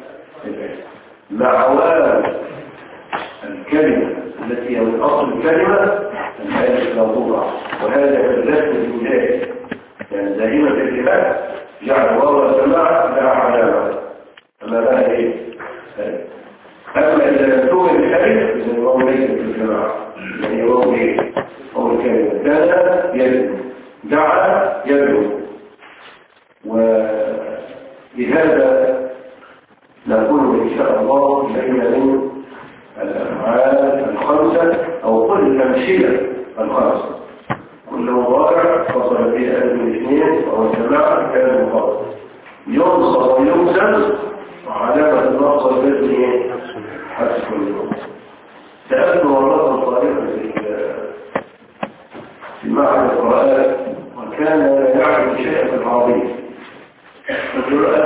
مع واو الكلمة التي هي من أصل الكلمة الآية لا توضع وهذا في الرسم الإلهي يعني دائما في الكتاب جعل واو الجماعة لها علامة أما بقى ايه أما إذا لم توجد الكلمة إذا الواو ليست في الجماعة يعني واو ايه أو الكلمة كان يدعو دعا يدعو وبهذا نكون إن شاء الله بين من الأفعال الخمسة أو كل الأمثلة الخمسة كل مضارع فصل فيه ألف الاثنين وهو الجماعة كان مفضل ينصب وينزل وعلامة النصب البدني حسب اليوم سألت مرة طريقة في معهد القرآن وكان يعرف شيئا في العظيم فقال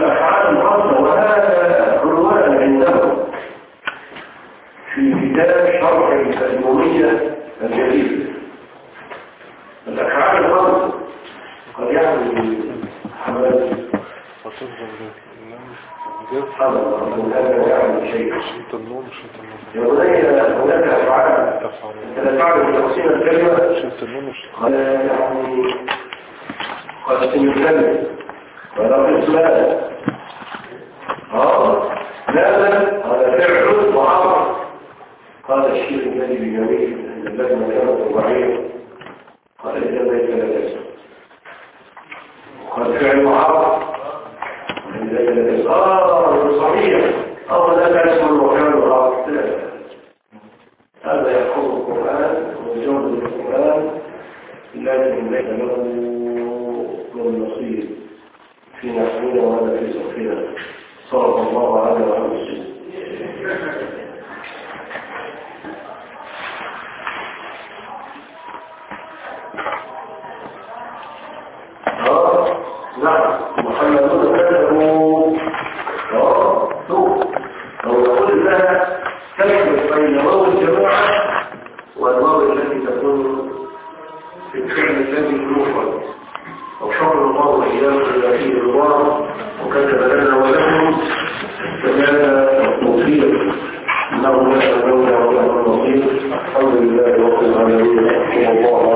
شرح الأمومية الجديدة. الأفعال الخمسة قد يعمل حمال حمل وهذا يعمل شيء
شيط النوم شيط النوم
يقول هناك أفعال الأفعال بتقسيم الكلمة
شيط النوم
يعني قد يكلم ولا إسلام اه لا لا هذا فعل وعمل. قال الشيخ الذي بجميل اللجنة كانت رباعية قال إذا ليس لا تسر قال فعل وعمل إذا لا تسر آه صحيح أو لا تسر وفعل وعمل. هذا يحفظ القرآن ويجوز القرآن لكن ليس له من نصيب في نحونا ولا في صفنا. صلى الله عليه وسلم. اه نعم محمدون كذبوا اه شوف لو نقول لها تكتب بين واو الجماعه والواو التي تكون في الفعل الذي يوفر او شكر الله واياكم الى فيه الواو وكتب لنا ولكم فكان التوفيق انه لا يدعونا ولا نصير. الحمد لله رب العالمين. الله